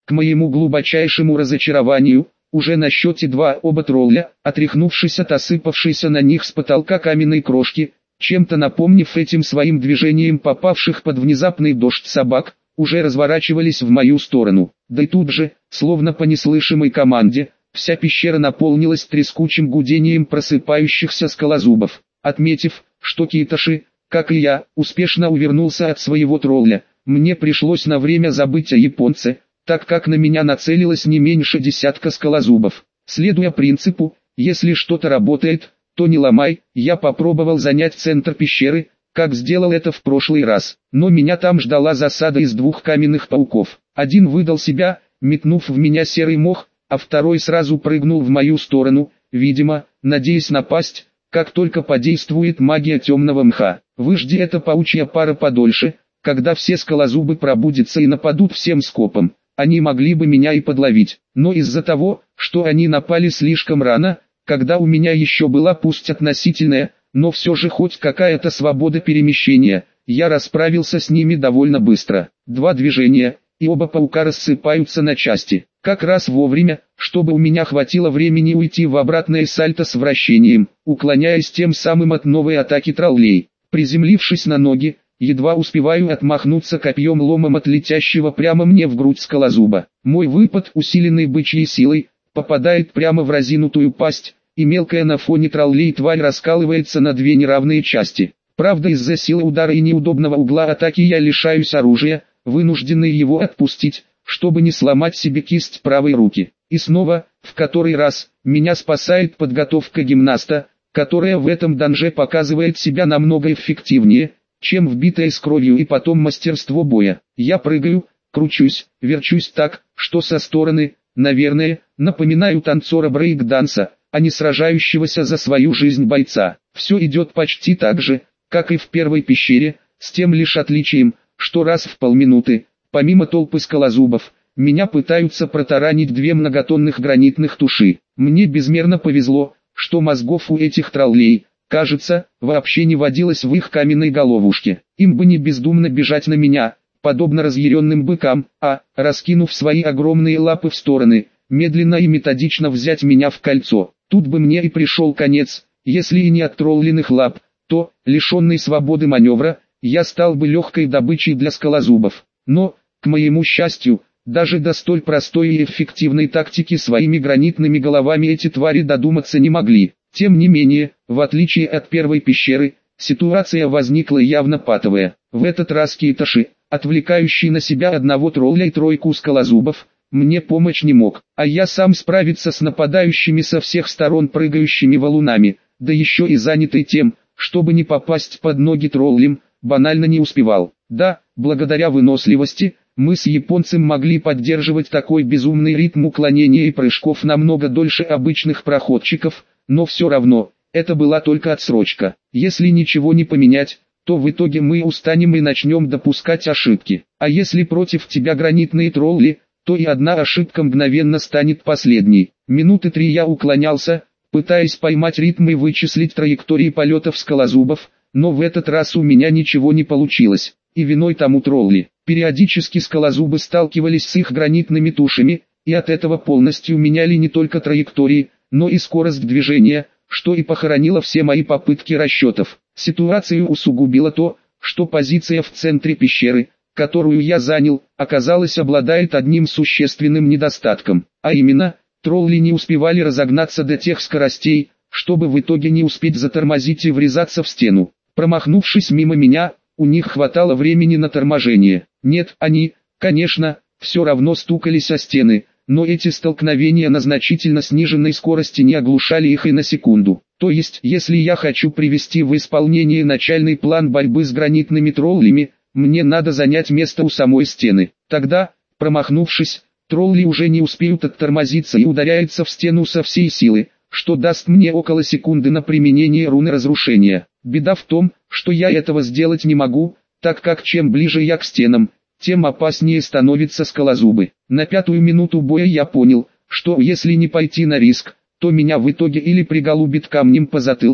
К моему глубочайшему разочарованию, уже на счете 2 оба тролля, отряхнувшись от осыпавшейся на них с потолка каменной крошки, чем-то напомнив этим своим движением попавших под внезапный дождь собак, уже разворачивались в мою сторону. Да и тут же, словно по неслышимой команде, вся пещера наполнилась трескучим гудением просыпающихся скалозубов. Отметив, что Китоши, как и я, успешно увернулся от своего тролля, мне пришлось на время забыть о японце, так как на меня нацелилось не меньше десятка скалозубов. Следуя принципу, если что-то работает, то не ломай, я попробовал занять центр пещеры, как сделал это в прошлый раз. Но меня там ждала засада из 2 каменных пауков. Один выдал себя, метнув в меня серый мох, а второй сразу прыгнул в мою сторону, видимо, надеясь напасть, как только подействует магия темного мха. Выжди эта паучья пара подольше, когда все скалозубы пробудятся и нападут всем скопом. Они могли бы меня и подловить, но из-за того, что они напали слишком рано, когда у меня еще была пусть относительная, но все же хоть какая-то свобода перемещения, я расправился с ними довольно быстро. 2 движения, и оба паука рассыпаются на части. Как раз вовремя, чтобы у меня хватило времени уйти в обратное сальто с вращением, уклоняясь тем самым от новой атаки троллей. Приземлившись на ноги, едва успеваю отмахнуться копьем-ломом от летящего прямо мне в грудь скалозуба. Мой выпад, усиленный бычьей силой, попадает прямо в разинутую пасть, и мелкая на фоне троллей тварь раскалывается на 2 неравные части. Правда, из-за силы удара и неудобного угла атаки я лишаюсь оружия, вынужденный его отпустить, чтобы не сломать себе кисть правой руки. И снова, в который раз, меня спасает подготовка гимнаста, которая в этом данже показывает себя намного эффективнее, чем вбитое с кровью и потом мастерство боя. Я прыгаю, кручусь, верчусь так, что со стороны, наверное, напоминаю танцора брейк-данса, а не сражающегося за свою жизнь бойца. Все идет почти так же, как и в первой пещере, с тем лишь отличием, что раз в полминуты, помимо толпы скалозубов, меня пытаются протаранить 2 многотонных гранитных туши. Мне безмерно повезло, что мозгов у этих троллей, кажется, вообще не водилось в их каменной головушке. Им бы не бездумно бежать на меня, подобно разъяренным быкам, а, раскинув свои огромные лапы в стороны, медленно и методично взять меня в кольцо. Тут бы мне и пришел конец, если и не от троллиных лап, то, лишенный свободы маневра, я стал бы легкой добычей для скалозубов. Но, к моему счастью, даже до столь простой и эффективной тактики своими гранитными головами эти твари додуматься не могли. Тем не менее, в отличие от первой пещеры, ситуация возникла явно патовая. В этот раз Китоши, отвлекающий на себя одного тролля и 3 скалозубов, мне помочь не мог, а я сам справиться с нападающими со всех сторон прыгающими валунами, да еще и занятый тем, чтобы не попасть под ноги троллям, банально не успевал. Да, благодаря выносливости, мы с японцем могли поддерживать такой безумный ритм уклонения и прыжков намного дольше обычных проходчиков, но все равно, это была только отсрочка. Если ничего не поменять, то в итоге мы устанем и начнем допускать ошибки. А если против тебя гранитные тролли, то и одна ошибка мгновенно станет последней. Минуты 3 я уклонялся, пытаясь поймать ритм и вычислить траектории полетов скалозубов, но в этот раз у меня ничего не получилось, и виной тому тролли. Периодически скалозубы сталкивались с их гранитными тушами, и от этого полностью меняли не только траектории, но и скорость движения, что и похоронило все мои попытки расчетов. Ситуацию усугубило то, что позиция в центре пещеры, которую я занял, оказалось обладает одним существенным недостатком, а именно, тролли не успевали разогнаться до тех скоростей, чтобы в итоге не успеть затормозить и врезаться в стену. Промахнувшись мимо меня, у них хватало времени на торможение. Нет, они, конечно, все равно стукались о стены, но эти столкновения на значительно сниженной скорости не оглушали их и на секунду. То есть, если я хочу привести в исполнение начальный план борьбы с гранитными троллями, мне надо занять место у самой стены. Тогда, промахнувшись, тролли уже не успеют оттормозиться и ударяются в стену со всей силы, что даст мне около секунды на применение руны разрушения. Беда в том, что я этого сделать не могу, так как чем ближе я к стенам, тем опаснее становятся скалозубы. На 5-ю минуту боя я понял, что если не пойти на риск, то меня в итоге или приголубит камнем по затылку,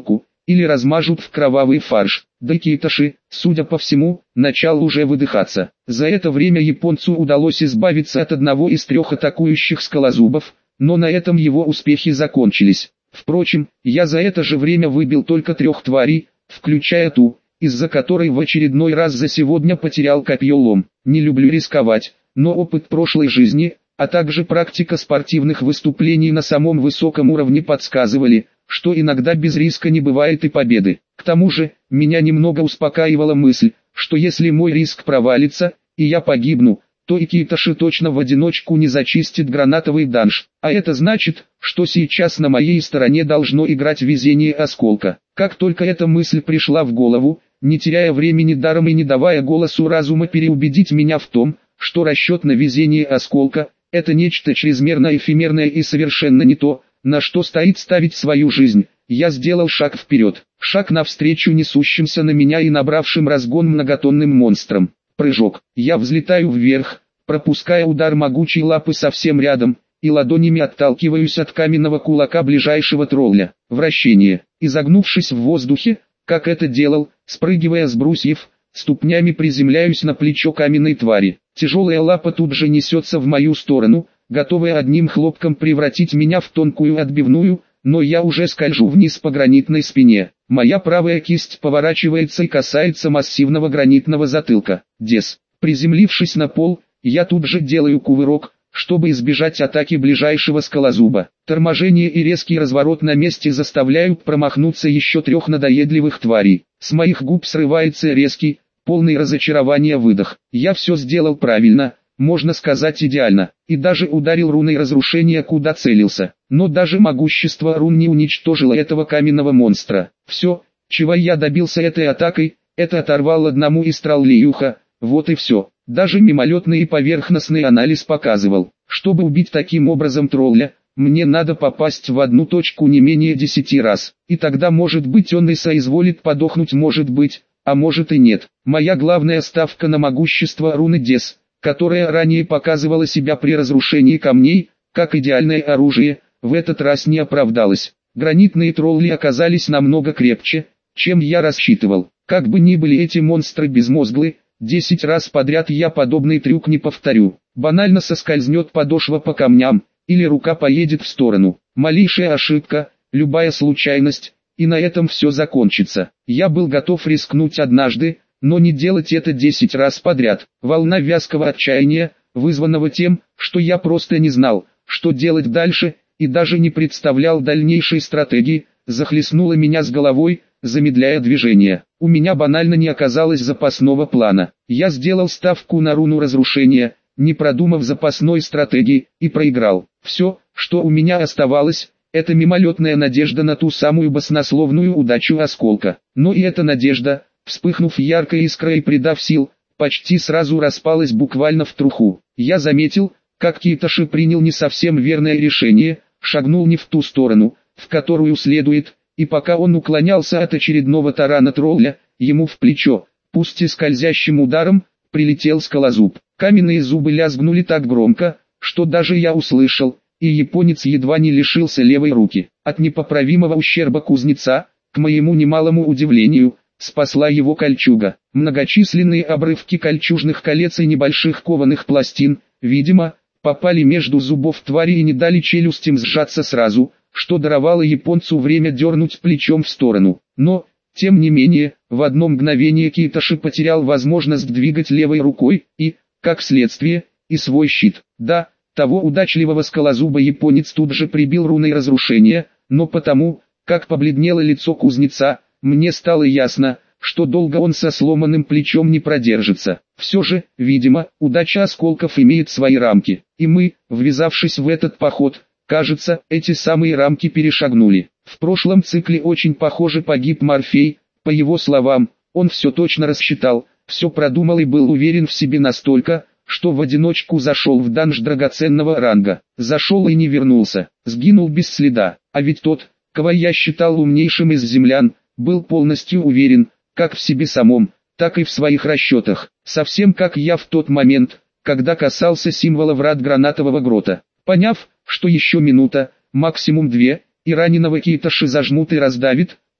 или размажут в кровавый фарш. Да Китоши, судя по всему, начал уже выдыхаться. За это время японцу удалось избавиться от одного из 3 атакующих скалозубов, но на этом его успехи закончились. Впрочем, я за это же время выбил только 3 тварей, включая ту, из-за которой в очередной раз за сегодня потерял копье-лом. Не люблю рисковать, но опыт прошлой жизни, а также практика спортивных выступлений на самом высоком уровне подсказывали, что иногда без риска не бывает и победы. К тому же, меня немного успокаивала мысль, что если мой риск провалится, и я погибну, то и Китоши точно в одиночку не зачистит гранатовый данж. А это значит, что сейчас на моей стороне должно играть везение осколка. Как только эта мысль пришла в голову, не теряя времени даром и не давая голосу разума переубедить меня в том, что расчет на везение осколка – это нечто чрезмерно эфемерное и совершенно не то, на что стоит ставить свою жизнь, я сделал шаг вперед, шаг навстречу несущимся на меня и набравшим разгон многотонным монстрам. Прыжок. Я взлетаю вверх, пропуская удар могучей лапы совсем рядом, и ладонями отталкиваюсь от каменного кулака ближайшего тролля. Вращение. Изогнувшись в воздухе, как это делал, спрыгивая с брусьев, ступнями приземляюсь на плечо каменной твари. Тяжелая лапа тут же несется в мою сторону, готовая одним хлопком превратить меня в тонкую отбивную, но я уже скольжу вниз по гранитной спине. Моя правая кисть поворачивается и касается массивного гранитного затылка. Дес. Приземлившись на пол, я тут же делаю кувырок, чтобы избежать атаки ближайшего скалозуба. Торможение и резкий разворот на месте заставляют промахнуться еще 3 надоедливых тварей. С моих губ срывается резкий, полный разочарования выдох. Я все сделал правильно, можно сказать идеально, и даже ударил руной разрушения куда целился. Но даже могущество рун не уничтожило этого каменного монстра. Все, чего я добился этой атакой, это оторвал одному из троллей ухо, вот и все. Даже мимолетный и поверхностный анализ показывал, чтобы убить таким образом тролля, мне надо попасть в одну точку не менее 10 раз. И тогда может быть он и соизволит подохнуть, может быть, а может и нет. Моя главная ставка на могущество руны Дес, которая ранее показывала себя при разрушении камней, как идеальное оружие, в этот раз не оправдалась. Гранитные тролли оказались намного крепче, чем я рассчитывал. Как бы ни были эти монстры безмозглы, 10 раз подряд я подобный трюк не повторю. Банально соскользнет подошва по камням, или рука поедет в сторону. Малейшая ошибка, любая случайность, и на этом все закончится. Я был готов рискнуть однажды, но не делать это 10 раз подряд. Волна вязкого отчаяния, вызванного тем, что я просто не знал, что делать дальше, и даже не представлял дальнейшей стратегии, захлестнула меня с головой, замедляя движение. У меня банально не оказалось запасного плана. Я сделал ставку на руну разрушения, не продумав запасной стратегии, и проиграл. Все, что у меня оставалось, это мимолетная надежда на ту самую баснословную удачу осколка. Но и эта надежда, вспыхнув яркой искрой и придав сил, почти сразу распалась буквально в труху. Я заметил, как Китоши принял не совсем верное решение, шагнул не в ту сторону, в которую следует, и пока он уклонялся от очередного тарана тролля, ему в плечо, пусть и скользящим ударом, прилетел скалозуб. Каменные зубы лязгнули так громко, что даже я услышал, и японец едва не лишился левой руки. От непоправимого ущерба кузнеца, к моему немалому удивлению, спасла его кольчуга. Многочисленные обрывки кольчужных колец и небольших кованых пластин, видимо, попали между зубов твари и не дали челюстям сжаться сразу, что даровало японцу время дернуть плечом в сторону. Но, тем не менее, в одно мгновение Китоши потерял возможность двигать левой рукой и, как следствие, и свой щит. Да, того удачливого скалозуба японец тут же прибил руной разрушения, но потому, как побледнело лицо кузнеца, мне стало ясно, что долго он со сломанным плечом не продержится. Все же, видимо, удача осколков имеет свои рамки, и мы, ввязавшись в этот поход, кажется, эти самые рамки перешагнули. В прошлом цикле очень похоже погиб Морфей, по его словам, он все точно рассчитал, все продумал и был уверен в себе настолько, что в одиночку зашел в данж драгоценного ранга. Зашел и не вернулся, сгинул без следа, а ведь тот, кого я считал умнейшим из землян, был полностью уверен, как в себе самом, так и в своих расчетах, совсем как я в тот момент, когда касался символа врат гранатового грота. Поняв, что еще минута, максимум 2, и раненого Китоши зажмут и раздавит,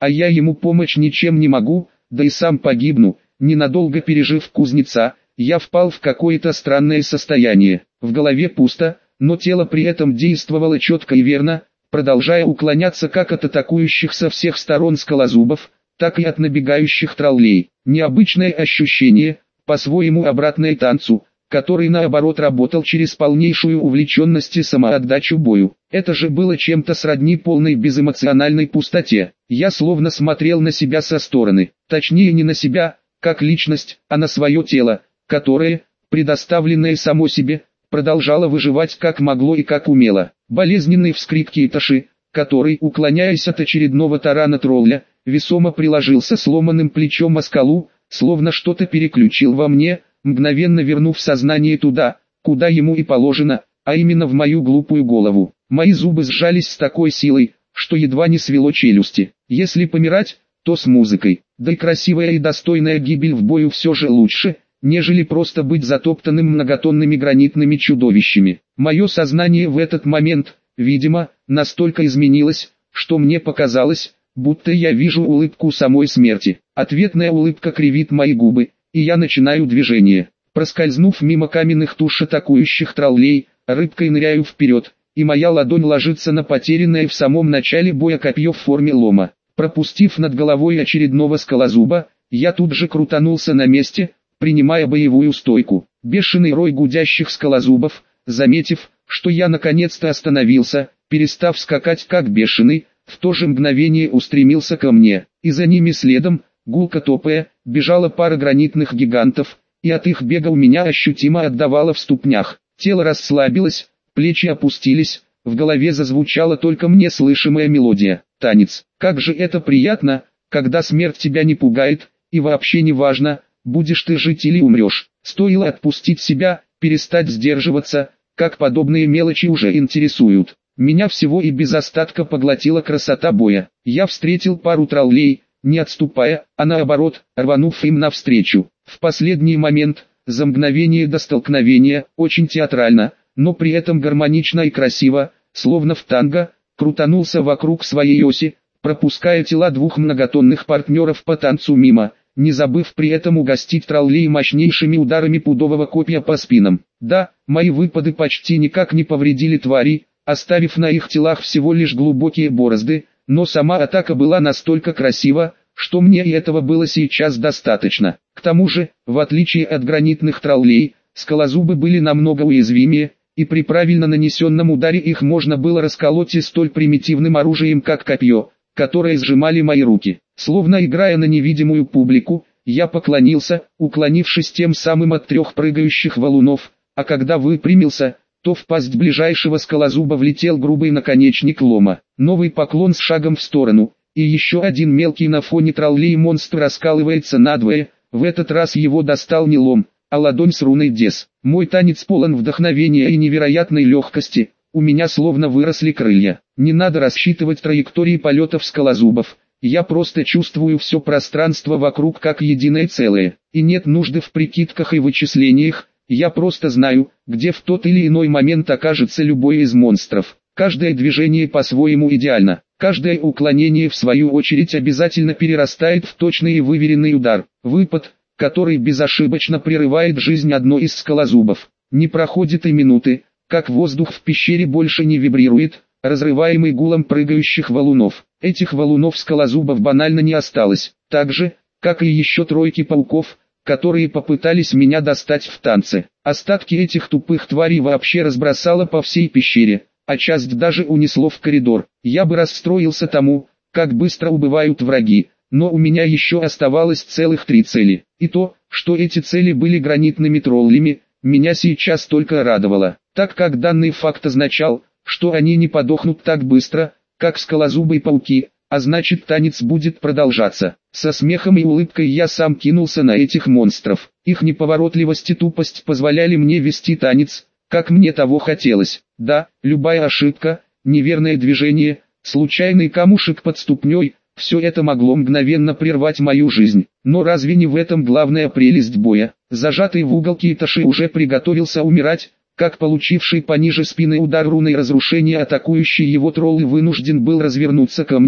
а я ему помочь ничем не могу, да и сам погибну. Ненадолго пережив кузнеца, я впал в какое-то странное состояние. В голове пусто, но тело при этом действовало четко и верно, продолжая уклоняться как от атакующих со всех сторон скалозубов, так и от набегающих троллей. Необычное ощущение, по-своему обратное танцу, который наоборот работал через полнейшую увлеченность и самоотдачу бою. Это же было чем-то сродни полной безэмоциональной пустоте. Я словно смотрел на себя со стороны, точнее не на себя, как личность, а на свое тело, которое, предоставленное само себе, продолжало выживать как могло и как умело. Болезненный вскрик Кейташи, который, уклоняясь от очередного тарана тролля, весомо приложился сломанным плечом о скалу, словно что-то переключил во мне, мгновенно вернув сознание туда, куда ему и положено, а именно в мою глупую голову. Мои зубы сжались с такой силой, что едва не свело челюсти. Если помирать, то с музыкой. Да и красивая и достойная гибель в бою все же лучше, нежели просто быть затоптанным многотонными гранитными чудовищами. Мое сознание в этот момент, видимо, настолько изменилось, что мне показалось, будто я вижу улыбку самой смерти. Ответная улыбка кривит мои губы, и я начинаю движение. Проскользнув мимо каменных туш атакующих троллей, рыбкой ныряю вперед, и моя ладонь ложится на потерянное в самом начале боя копье в форме лома. Пропустив над головой очередного скалозуба, я тут же крутанулся на месте, принимая боевую стойку. Бешеный рой гудящих скалозубов, заметив, что я наконец-то остановился, перестав скакать как бешеный, в то же мгновение устремился ко мне, и за ними следом, гулко топая, бежала пара гранитных гигантов, и от их бега у меня ощутимо отдавало в ступнях. Тело расслабилось, плечи опустились, в голове зазвучала только мне слышимая мелодия. Танец. Как же это приятно, когда смерть тебя не пугает, и вообще не важно, будешь ты жить или умрешь. Стоило отпустить себя, перестать сдерживаться, как подобные мелочи уже интересуют. Меня всего и без остатка поглотила красота боя. Я встретил пару троллей, не отступая, а наоборот, рванув им навстречу. В последний момент, за мгновение до столкновения, очень театрально, но при этом гармонично и красиво, словно в танго, крутанулся вокруг своей оси, пропуская тела двух многотонных партнеров по танцу мимо, не забыв при этом угостить троллей мощнейшими ударами пудового копья по спинам. Да, мои выпады почти никак не повредили тварей, оставив на их телах всего лишь глубокие борозды, но сама атака была настолько красива, что мне и этого было сейчас достаточно. К тому же, в отличие от гранитных троллей, скалозубы были намного уязвимее, и при правильно нанесенном ударе их можно было расколоть и столь примитивным оружием как копье, которое сжимали мои руки. Словно играя на невидимую публику, я поклонился, уклонившись тем самым от трех прыгающих валунов, а когда выпрямился, то в пасть ближайшего скалозуба влетел грубый наконечник лома. Новый поклон с шагом в сторону, и еще один мелкий на фоне троллей монстр раскалывается надвое, в этот раз его достал не лом, а ладонь с руной Дес. Мой танец полон вдохновения и невероятной легкости, у меня словно выросли крылья. Не надо рассчитывать траектории полетов скалозубов, я просто чувствую все пространство вокруг как единое целое, и нет нужды в прикидках и вычислениях, я просто знаю, где в тот или иной момент окажется любой из монстров. Каждое движение по-своему идеально, каждое уклонение в свою очередь обязательно перерастает в точный и выверенный удар. Выпад, который безошибочно прерывает жизнь одной из скалозубов. Не проходит и минуты, как воздух в пещере больше не вибрирует, разрываемый гулом прыгающих валунов. Этих валунов скалозубов банально не осталось, так же, как и еще тройки пауков, которые попытались меня достать в танце. Остатки этих тупых тварей вообще разбросало по всей пещере, а часть даже унесло в коридор. Я бы расстроился тому, как быстро убывают враги, но у меня еще оставалось целых 3 цели. И то, что эти цели были гранитными троллями, меня сейчас только радовало, так как данный факт означал, что они не подохнут так быстро, как скалозубые пауки, а значит танец будет продолжаться. Со смехом и улыбкой я сам кинулся на этих монстров. Их неповоротливость и тупость позволяли мне вести танец, как мне того хотелось. Да, любая ошибка, неверное движение, случайный камушек под ступней, все это могло мгновенно прервать мою жизнь. Но разве не в этом главная прелесть боя? Зажатый в угол Кейташи уже приготовился умирать, как получивший пониже спины удар руной разрушения атакующий его тролл вынужден был развернуться ко мне,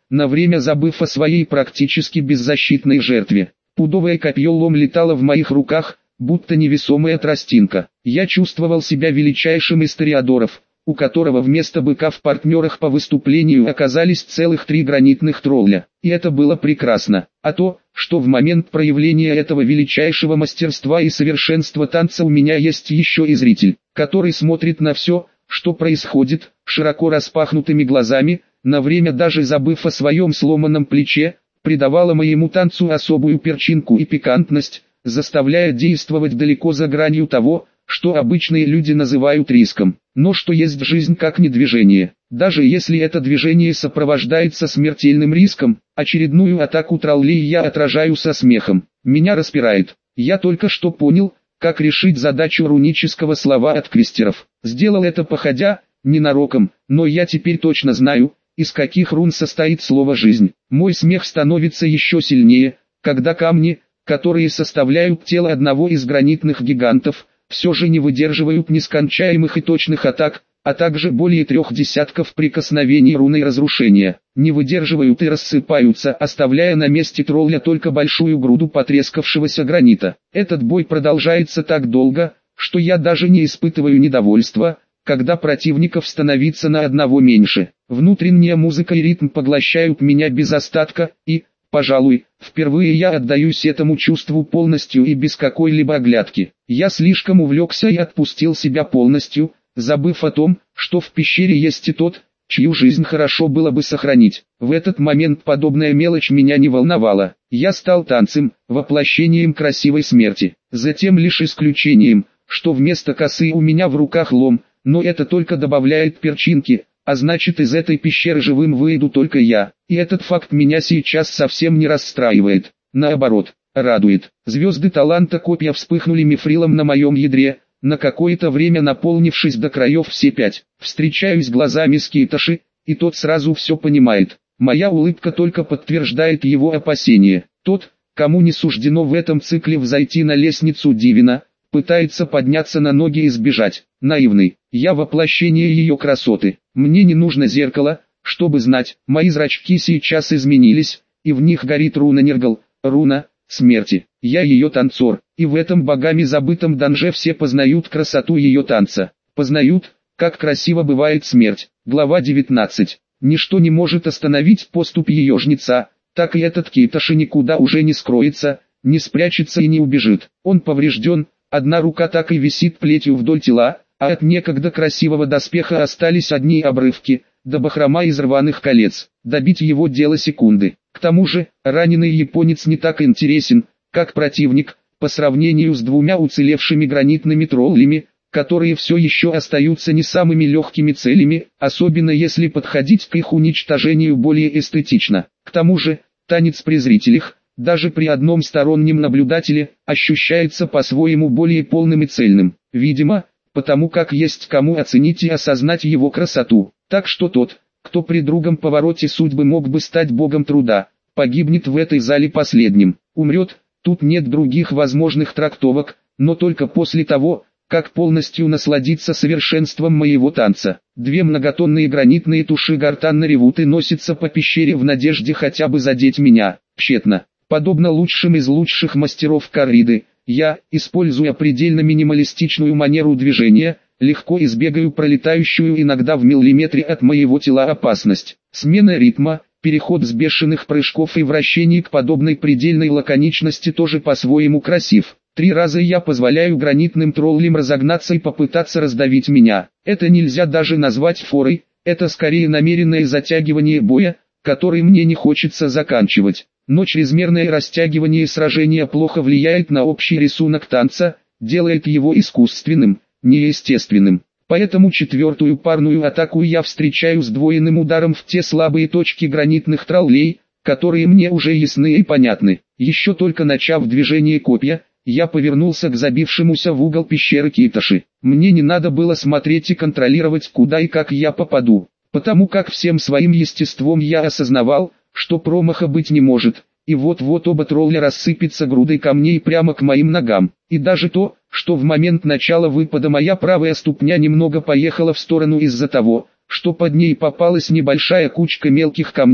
на время забыв о своей практически беззащитной жертве. Пудовое копье лом летало в моих руках, будто невесомая тростинка. Я чувствовал себя величайшим из тореадоров, у которого вместо быка в партнерах по выступлению оказались целых 3 гранитных тролля. И это было прекрасно. А то, что в момент проявления этого величайшего мастерства и совершенства танца у меня есть еще и зритель, который смотрит на все, что происходит, широко распахнутыми глазами, на время даже забыв о своем сломанном плече, придавало моему танцу особую перчинку и пикантность, заставляя действовать далеко за гранью того, что обычные люди называют риском. Но что есть жизнь как не движение? Даже если это движение сопровождается смертельным риском, очередную атаку троллей я отражаю со смехом. Меня распирает. Я только что понял, как решить задачу рунического слова от квестеров. Сделал это походя, ненароком, но я теперь точно знаю, из каких рун состоит слово «жизнь». Мой смех становится еще сильнее, когда камни, которые составляют тело одного из гранитных гигантов, все же не выдерживают нескончаемых и точных атак, а также более 3 десятков прикосновений руной разрушения. Не выдерживают и рассыпаются, оставляя на месте тролля только большую груду потрескавшегося гранита. Этот бой продолжается так долго, что я даже не испытываю недовольства, когда противников становится на одного меньше. Внутренняя музыка и ритм поглощают меня без остатка, и, пожалуй, впервые я отдаюсь этому чувству полностью и без какой-либо оглядки. Я слишком увлекся и отпустил себя полностью, забыв о том, что в пещере есть и тот, чью жизнь хорошо было бы сохранить. В этот момент подобная мелочь меня не волновала. Я стал танцем, воплощением красивой смерти. Затем лишь исключением, что вместо косы у меня в руках лом, но это только добавляет перчинки, а значит из этой пещеры живым выйду только я. И этот факт меня сейчас совсем не расстраивает. Наоборот, радует. Звезды таланта копья вспыхнули мифрилом на моем ядре, на какое-то время наполнившись до краев все 5. Встречаюсь глазами с Китоши, и тот сразу все понимает. Моя улыбка только подтверждает его опасения. Тот, кому не суждено в этом цикле взойти на лестницу Дивина, пытается подняться на ноги и сбежать. Наивный. Я воплощение ее красоты. Мне не нужно зеркало, чтобы знать, мои зрачки сейчас изменились, и в них горит руна Нергал, руна смерти. Я ее танцор, и в этом богами забытом данже все познают красоту ее танца. Познают, как красиво бывает смерть. Глава 19. Ничто не может остановить поступь ее жнеца, так и этот Китоши никуда уже не скроется, не спрячется и не убежит. Он поврежден, одна рука так и висит плетью вдоль тела, а от некогда красивого доспеха остались одни обрывки, до бахрома из рваных колец. Добить его дело секунды. К тому же, раненый японец не так интересен, как противник, по сравнению с 2 уцелевшими гранитными троллями, которые все еще остаются не самыми легкими целями, особенно если подходить к их уничтожению более эстетично. К тому же, танец при зрителях, даже при одном стороннем наблюдателе, ощущается по-своему более полным и цельным. Видимо, потому как есть кому оценить и осознать его красоту. Так что тот, кто при другом повороте судьбы мог бы стать богом труда, погибнет в этой зале последним. Умрет, тут нет других возможных трактовок, но только после того, как полностью насладиться совершенством моего танца. 2 многотонные гранитные туши гортанно ревут и носятся по пещере в надежде хотя бы задеть меня. Тщетно. Подобно лучшим из лучших мастеров корриды, я, используя предельно минималистичную манеру движения, легко избегаю пролетающую иногда в миллиметре от моего тела опасность. Смена ритма, переход с бешеных прыжков и вращений к подобной предельной лаконичности тоже по-своему красив. 3 раза я позволяю гранитным троллям разогнаться и попытаться раздавить меня. Это нельзя даже назвать форой, это скорее намеренное затягивание боя, который мне не хочется заканчивать. Но чрезмерное растягивание сражения плохо влияет на общий рисунок танца, делает его искусственным, неестественным. Поэтому 4-ю парную атаку я встречаю сдвоенным ударом в те слабые точки гранитных троллей, которые мне уже ясны и понятны. Еще только начав движение копья, я повернулся к забившемуся в угол пещеры Китоши. Мне не надо было смотреть и контролировать, куда и как я попаду, потому как всем своим естеством я осознавал, что промаха быть не может, и вот-вот оба тролля рассыпятся грудой камней прямо к моим ногам. И даже то, что в момент начала выпада моя правая ступня немного поехала в сторону из-за того, что под ней попалась небольшая кучка мелких камней,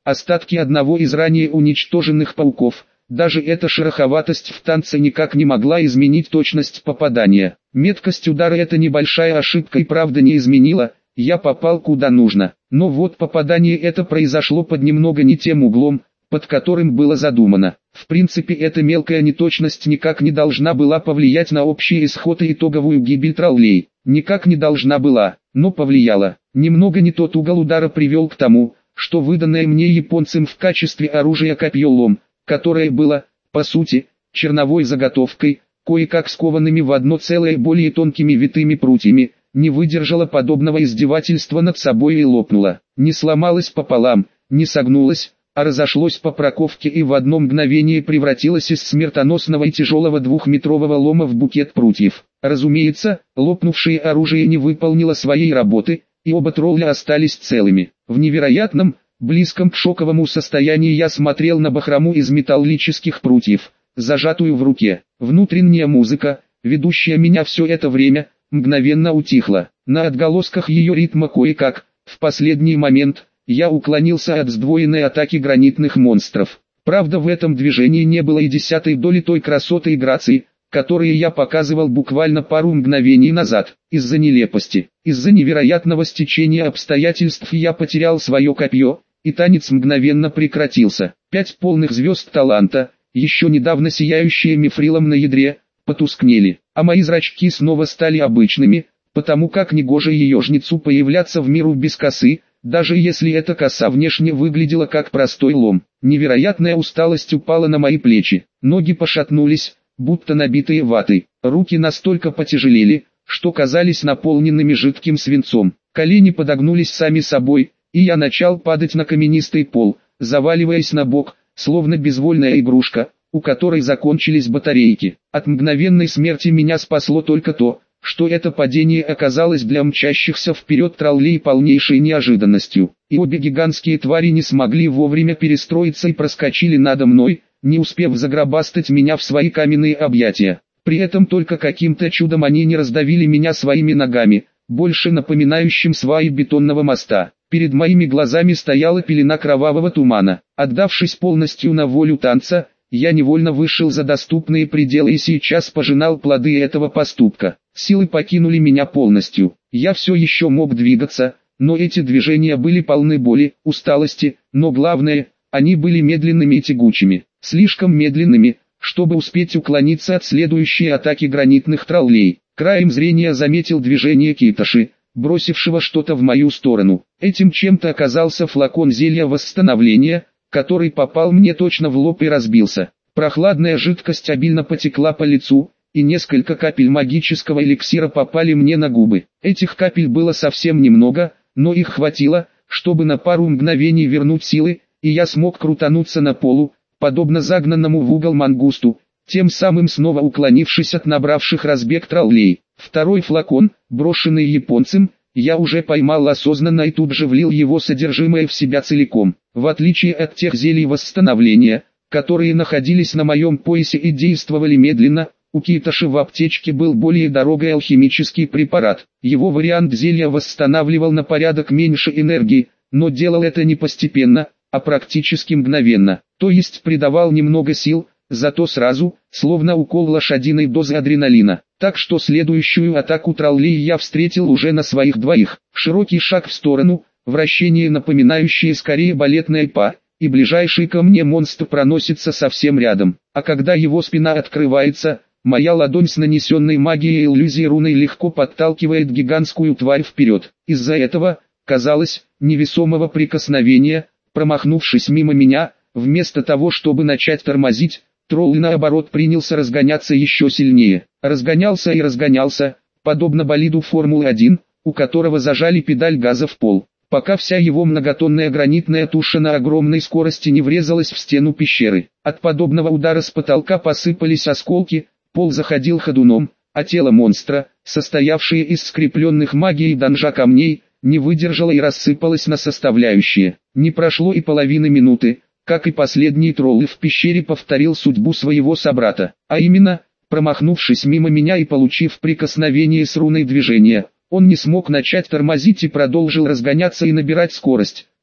остатки одного из ранее уничтоженных пауков. Даже эта шероховатость в танце никак не могла изменить точность попадания. Меткость удара эта небольшая ошибка и правда не изменила, я попал куда нужно. Но вот попадание это произошло под немного не тем углом, под которым было задумано. В принципе эта мелкая неточность никак не должна была повлиять на общий исход и итоговую гибель троллей. Никак не должна была, но повлияла. Немного не тот угол удара привел к тому, что выданное мне японцем в качестве оружия копье-лом, которое было, по сути, черновой заготовкой, кое-как скованными в одно целое более тонкими витыми прутьями, не выдержало подобного издевательства над собой и лопнуло. Не сломалось пополам, не согнулось, а разошлось по проковке и в одно мгновение превратилось из смертоносного и тяжелого двухметрового лома в букет прутьев. Разумеется, лопнувшее оружие не выполнило своей работы, и оба тролля остались целыми. В невероятном, близком к шоковому состоянии я смотрел на бахрому из металлических прутьев, зажатую в руке. Внутренняя музыка, ведущая меня все это время, мгновенно утихла. На отголосках ее ритма кое-как, в последний момент, я уклонился от сдвоенной атаки гранитных монстров. Правда, в этом движении не было и десятой доли той красоты и грации, которые я показывал буквально пару мгновений назад. Из-за нелепости, из-за невероятного стечения обстоятельств я потерял свое копье, и танец мгновенно прекратился. 5 полных звезд таланта, еще недавно сияющие мифрилом на ядре, потускнели, а мои зрачки снова стали обычными, потому как негоже ее жнецу появляться в миру без косы, даже если эта коса внешне выглядела как простой лом. Невероятная усталость упала на мои плечи, ноги пошатнулись, будто набитые ватой, руки настолько потяжелели, что казались наполненными жидким свинцом, колени подогнулись сами собой, и я начал падать на каменистый пол, заваливаясь на бок, словно безвольная игрушка, у которой закончились батарейки. От мгновенной смерти меня спасло только то, что это падение оказалось для мчащихся вперед троллей полнейшей неожиданностью, и обе гигантские твари не смогли вовремя перестроиться и проскочили надо мной, не успев загробастать меня в свои каменные объятия. При этом только каким-то чудом они не раздавили меня своими ногами, больше напоминающим сваи бетонного моста. Перед моими глазами стояла пелена кровавого тумана. Отдавшись полностью на волю танца, я невольно вышел за доступные пределы и сейчас пожинал плоды этого поступка. Силы покинули меня полностью. Я все еще мог двигаться, но эти движения были полны боли, усталости, но главное, они были медленными и тягучими. Слишком медленными, чтобы успеть уклониться от следующей атаки гранитных троллей. Краем зрения заметил движение Китоши, бросившего что-то в мою сторону. Этим чем-то оказался флакон зелья восстановления, который попал мне точно в лоб и разбился. Прохладная жидкость обильно потекла по лицу, и несколько капель магического эликсира попали мне на губы. Этих капель было совсем немного, но их хватило, чтобы на пару мгновений вернуть силы, и я смог крутануться на полу, подобно загнанному в угол мангусту, тем самым снова уклонившись от набравших разбег троллей. Второй флакон, брошенный японцем, я уже поймал осознанно и тут же влил его содержимое в себя целиком. В отличие от тех зелий восстановления, которые находились на моем поясе и действовали медленно, у Китоши в аптечке был более дорогой алхимический препарат. Его вариант зелья восстанавливал на порядок меньше энергии, но делал это не постепенно, а практически мгновенно, то есть придавал немного сил, зато сразу, словно укол лошадиной дозы адреналина. Так что следующую атаку троллей я встретил уже на своих двоих. Широкий шаг в сторону, вращение напоминающее скорее балетное па, и ближайший ко мне монстр проносится совсем рядом. А когда его спина открывается, моя ладонь с нанесенной магией иллюзии руной легко подталкивает гигантскую тварь вперед. Из-за этого, казалось, невесомого прикосновения, промахнувшись мимо меня, вместо того чтобы начать тормозить, тролль наоборот принялся разгоняться еще сильнее. Разгонялся и разгонялся, подобно болиду Формулы-1, у которого зажали педаль газа в пол, пока вся его многотонная гранитная туша на огромной скорости не врезалась в стену пещеры. От подобного удара с потолка посыпались осколки, пол заходил ходуном, а тело монстра, состоявшее из скрепленных магией данжа камней, не выдержало и рассыпалось на составляющие. Не прошло и половины минуты, как и последний тролль в пещере повторил судьбу своего собрата, а именно, промахнувшись мимо меня и получив прикосновение с руной движения, он не смог начать тормозить и продолжил разгоняться и набирать скорость,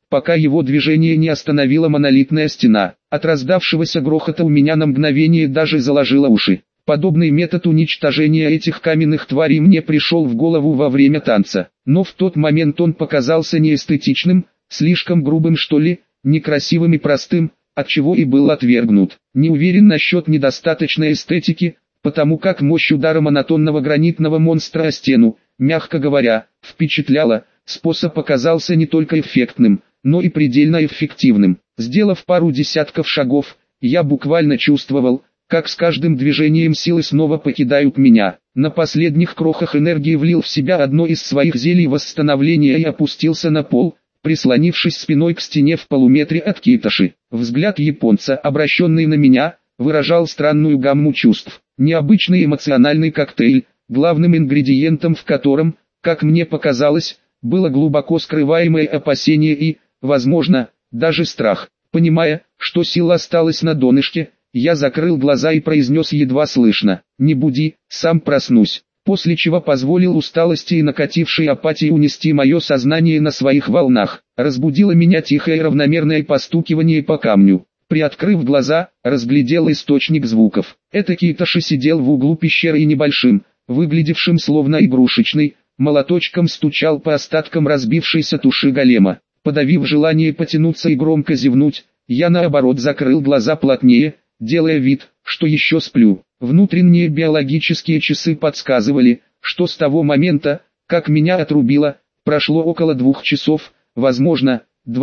пока его движение не остановила монолитная стена. От раздавшегося грохота у меня на мгновение даже заложило уши. Подобный метод уничтожения этих каменных тварей мне пришел в голову во время танца, но в тот момент он показался неэстетичным, слишком грубым что ли, некрасивым и простым, отчего и был отвергнут. Не уверен насчет недостаточной эстетики, потому как мощь удара монотонного гранитного монстра о стену, мягко говоря, впечатляла. Способ оказался не только эффектным, но и предельно эффективным. Сделав пару десятков шагов, я буквально чувствовал, как с каждым движением силы снова покидают меня. На последних крохах энергии влил в себя одно из своих зелий восстановления и опустился на пол, прислонившись спиной к стене в полуметре от Китоши. Взгляд японца, обращенный на меня, выражал странную гамму чувств. Необычный эмоциональный коктейль, главным ингредиентом в котором, как мне показалось, было глубоко скрываемое опасение и, возможно, даже страх. Понимая, что сила осталась на донышке, я закрыл глаза и произнес едва слышно: «Не буди, сам проснусь», после чего позволил усталости и накатившей апатии унести мое сознание на своих волнах. Разбудило меня тихое и равномерное постукивание по камню. Приоткрыв глаза, разглядел источник звуков. Это Китоши сидел в углу пещеры и небольшим, выглядевшим словно игрушечный, молоточком стучал по остаткам разбившейся туши голема. Подавив желание потянуться и громко зевнуть, я наоборот закрыл глаза плотнее, делая вид, что еще сплю. Внутренние биологические часы подсказывали, что с того момента, как меня отрубило, прошло около 2 часов, возможно,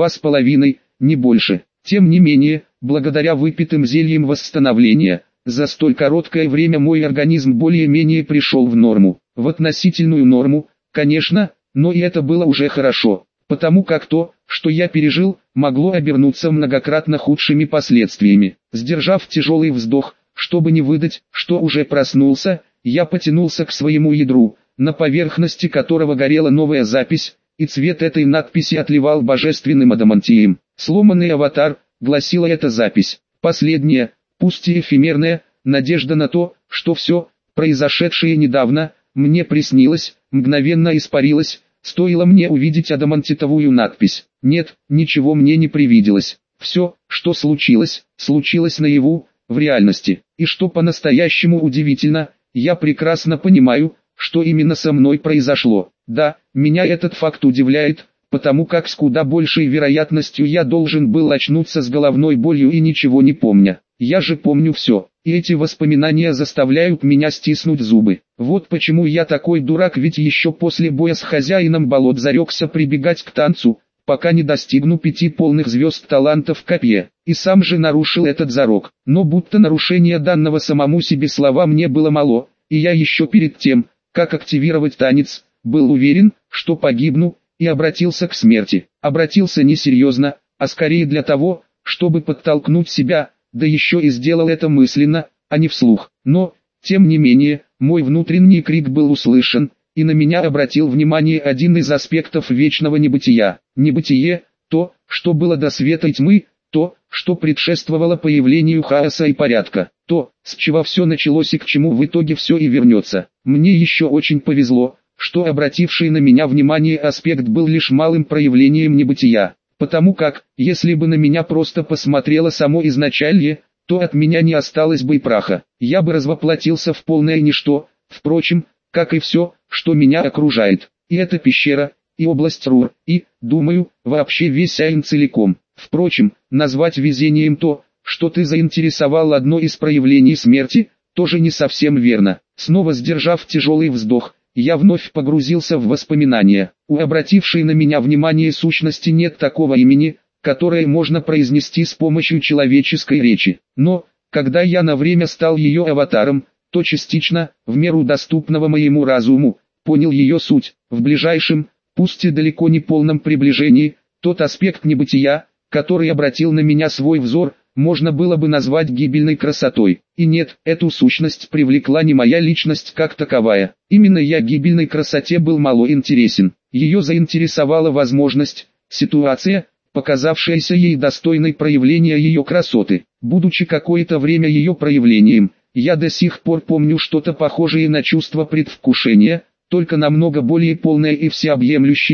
2,5, не больше. Тем не менее, благодаря выпитым зельям восстановления, за столь короткое время мой организм более-менее пришел в норму. В относительную норму, конечно, но и это было уже хорошо, потому как то, что я пережил, могло обернуться многократно худшими последствиями. Сдержав тяжелый вздох, чтобы не выдать, что уже проснулся, я потянулся к своему ядру, на поверхности которого горела новая запись, и цвет этой надписи отливал божественным адамантием. «Сломанный аватар», гласила эта запись. Последняя, пусть и эфемерная, надежда на то, что все, произошедшее недавно, мне приснилось, мгновенно испарилась, стоило мне увидеть адамантитовую надпись. Нет, ничего мне не привиделось. Все, что случилось, случилось наяву, в реальности. И что по-настоящему удивительно, я прекрасно понимаю, что именно со мной произошло. Да, меня этот факт удивляет, потому как с куда большей вероятностью я должен был очнуться с головной болью и ничего не помня. Я же помню все, и эти воспоминания заставляют меня стиснуть зубы. Вот почему я такой дурак, ведь еще после боя с хозяином болот зарекся прибегать к танцу, пока не достигну 5 полных звезд таланта в копье, и сам же нарушил этот зарок. Но будто нарушение данного самому себе слова мне было мало, и я еще перед тем, как активировать танец, был уверен, что погибну, и обратился к смерти. Обратился не серьезно, а скорее для того, чтобы подтолкнуть себя, да еще и сделал это мысленно, а не вслух. Но, тем не менее, мой внутренний крик был услышан, и на меня обратил внимание один из аспектов вечного небытия. Небытие – то, что было до света и тьмы, то, что предшествовало появлению хаоса и порядка, то, с чего все началось и к чему в итоге все и вернется. Мне еще очень повезло, что обративший на меня внимание аспект был лишь малым проявлением небытия, потому как, если бы на меня просто посмотрело само изначалье, то от меня не осталось бы и праха, я бы развоплотился в полное ничто, впрочем, как и все, что меня окружает, и эта пещера, и область Рур, и, думаю, вообще весь Айн целиком. Впрочем, назвать везением то, что ты заинтересовал одно из проявлений смерти, тоже не совсем верно. Снова сдержав тяжелый вздох, я вновь погрузился в воспоминания. У обратившей на меня внимание сущности нет такого имени, которое можно произнести с помощью человеческой речи. Но, когда я на время стал ее аватаром, то частично, в меру доступного моему разуму, понял ее суть. В ближайшем, пусть и далеко не полном приближении, тот аспект небытия, который обратил на меня свой взор, можно было бы назвать гибельной красотой. И нет, эту сущность привлекла не моя личность как таковая. Именно я гибельной красоте был мало интересен. Ее заинтересовала возможность, ситуация, показавшаяся ей достойной проявления ее красоты. Будучи какое-то время ее проявлением, я до сих пор помню что-то похожее на чувство предвкушения, только намного более полное и всеобъемлющее,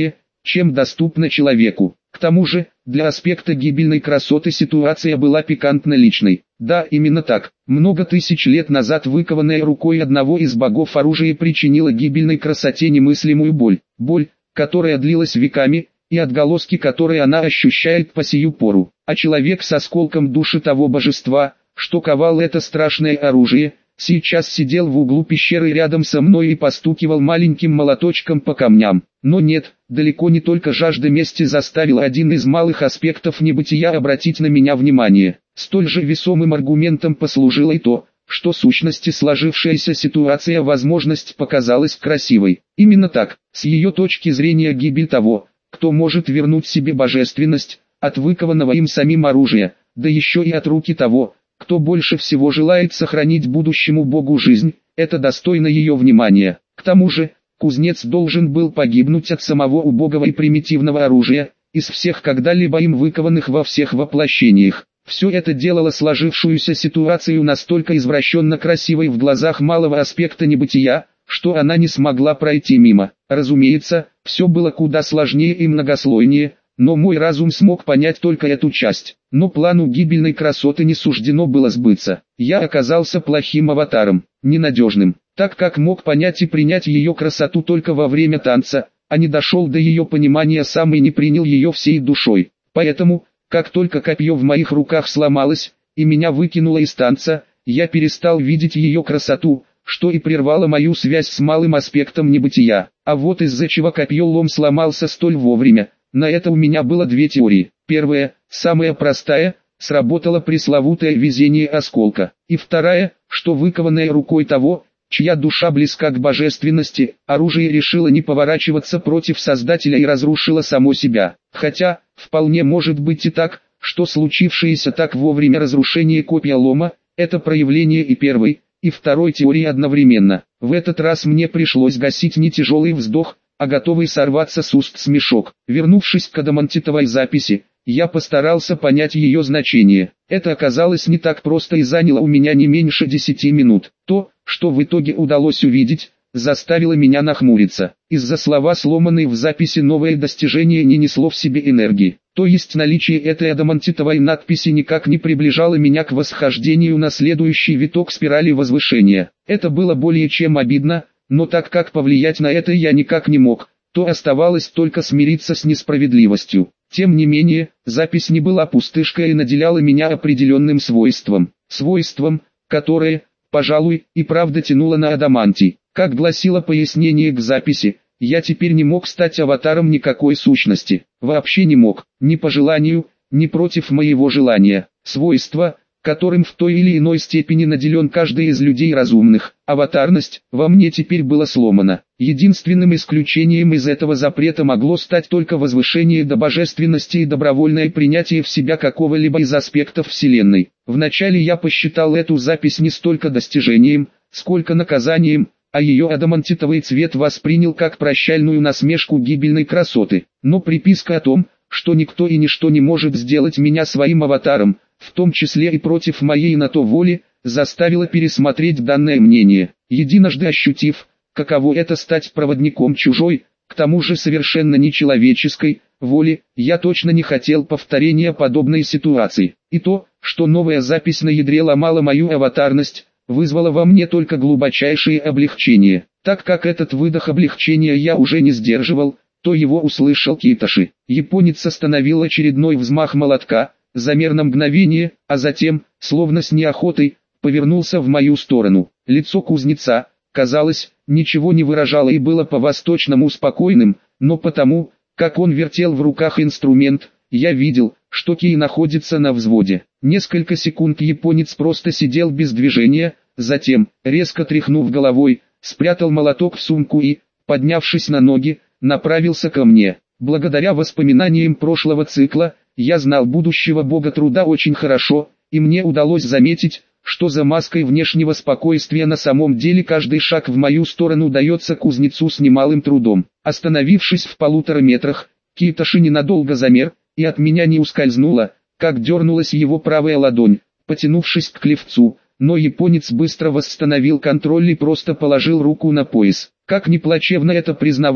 чем доступно человеку. К тому же, для аспекта гибельной красоты ситуация была пикантно личной. Да, именно так. Много тысяч лет назад выкованная рукой одного из богов оружие причинило гибельной красоте немыслимую боль. Боль, которая длилась веками, и отголоски которой она ощущает по сию пору. А человек с осколком души того божества, что ковал это страшное оружие, сейчас сидел в углу пещеры рядом со мной и постукивал маленьким молоточком по камням. Но нет, далеко не только жажда мести заставила один из малых аспектов небытия обратить на меня внимание. Столь же весомым аргументом послужило и то, что сущности сложившаяся ситуация возможность показалась красивой. Именно так, с ее точки зрения гибель того, кто может вернуть себе божественность, от выкованного им самим оружия, да еще и от руки того, кто больше всего желает сохранить будущему Богу жизнь, это достойно ее внимания. К тому же, кузнец должен был погибнуть от самого убогого и примитивного оружия, из всех когда-либо им выкованных во всех воплощениях. Все это делало сложившуюся ситуацию настолько извращенно красивой в глазах малого аспекта небытия, что она не смогла пройти мимо. Разумеется, все было куда сложнее и многослойнее, но мой разум смог понять только эту часть. Но плану гибельной красоты не суждено было сбыться. Я оказался плохим аватаром, ненадежным, так как мог понять и принять ее красоту только во время танца, а не дошел до ее понимания сам и не принял ее всей душой. Поэтому, как только копье в моих руках сломалось, и меня выкинуло из танца, я перестал видеть ее красоту, что и прервало мою связь с малым аспектом небытия. А вот из-за чего копье-лом сломался столь вовремя, на это у меня было две теории. Первая, самая простая, сработало пресловутое везение осколка. И вторая, что выкованное рукой того, чья душа близка к божественности, оружие решило не поворачиваться против Создателя и разрушило само себя. Хотя, вполне может быть и так, что случившееся так вовремя разрушение копья-лома, это проявление и первой, и второй теории одновременно. В этот раз мне пришлось гасить не тяжелый вздох, а готовый сорваться с уст смешок. Вернувшись к адамантитовой записи, я постарался понять ее значение. Это оказалось не так просто и заняло у меня не меньше 10 минут. То, что в итоге удалось увидеть, заставило меня нахмуриться. Из-за слова сломанной в записи новое достижение не несло в себе энергии. То есть наличие этой адамантитовой надписи никак не приближало меня к восхождению на следующий виток спирали возвышения. Это было более чем обидно, но так как повлиять на это я никак не мог, то оставалось только смириться с несправедливостью. Тем не менее, запись не была пустышкой и наделяла меня определенным свойством. Свойством, которое, пожалуй, и правда тянуло на адамантий. Как гласило пояснение к записи, я теперь не мог стать аватаром никакой сущности. Вообще не мог, ни по желанию, ни против моего желания. Свойство, которым в той или иной степени наделен каждый из людей разумных. Аватарность во мне теперь была сломана. Единственным исключением из этого запрета могло стать только возвышение до божественности и добровольное принятие в себя какого-либо из аспектов Вселенной. Вначале я посчитал эту запись не столько достижением, сколько наказанием, а ее адамантитовый цвет воспринял как прощальную насмешку гибельной красоты. Но приписка о том, что никто и ничто не может сделать меня своим аватаром, в том числе и против моей на то воли, заставила пересмотреть данное мнение. Единожды ощутив, каково это стать проводником чужой, к тому же совершенно нечеловеческой, воли, я точно не хотел повторения подобной ситуации. И то, что новая запись на ядре ломала мою аватарность, вызвало во мне только глубочайшее облегчение. Так как этот выдох облегчения я уже не сдерживал, то его услышал Киташи. Японец остановил очередной взмах молотка, замер на мгновение, а затем, словно с неохотой, повернулся в мою сторону. Лицо кузнеца, казалось, ничего не выражало и было по-восточному спокойным, но потому, как он вертел в руках инструмент, я видел, что кий находится на взводе. Несколько секунд японец просто сидел без движения, затем, резко тряхнув головой, спрятал молоток в сумку и, поднявшись на ноги, направился ко мне. Благодаря воспоминаниям прошлого цикла, я знал будущего бога труда очень хорошо, и мне удалось заметить, что за маской внешнего спокойствия на самом деле каждый шаг в мою сторону дается кузнецу с немалым трудом. Остановившись в 1,5 метрах, Киташи ненадолго замер, и от меня не ускользнуло, как дернулась его правая ладонь, потянувшись к клевцу, но японец быстро восстановил контроль и просто положил руку на пояс. Как ни плачевно это признавать,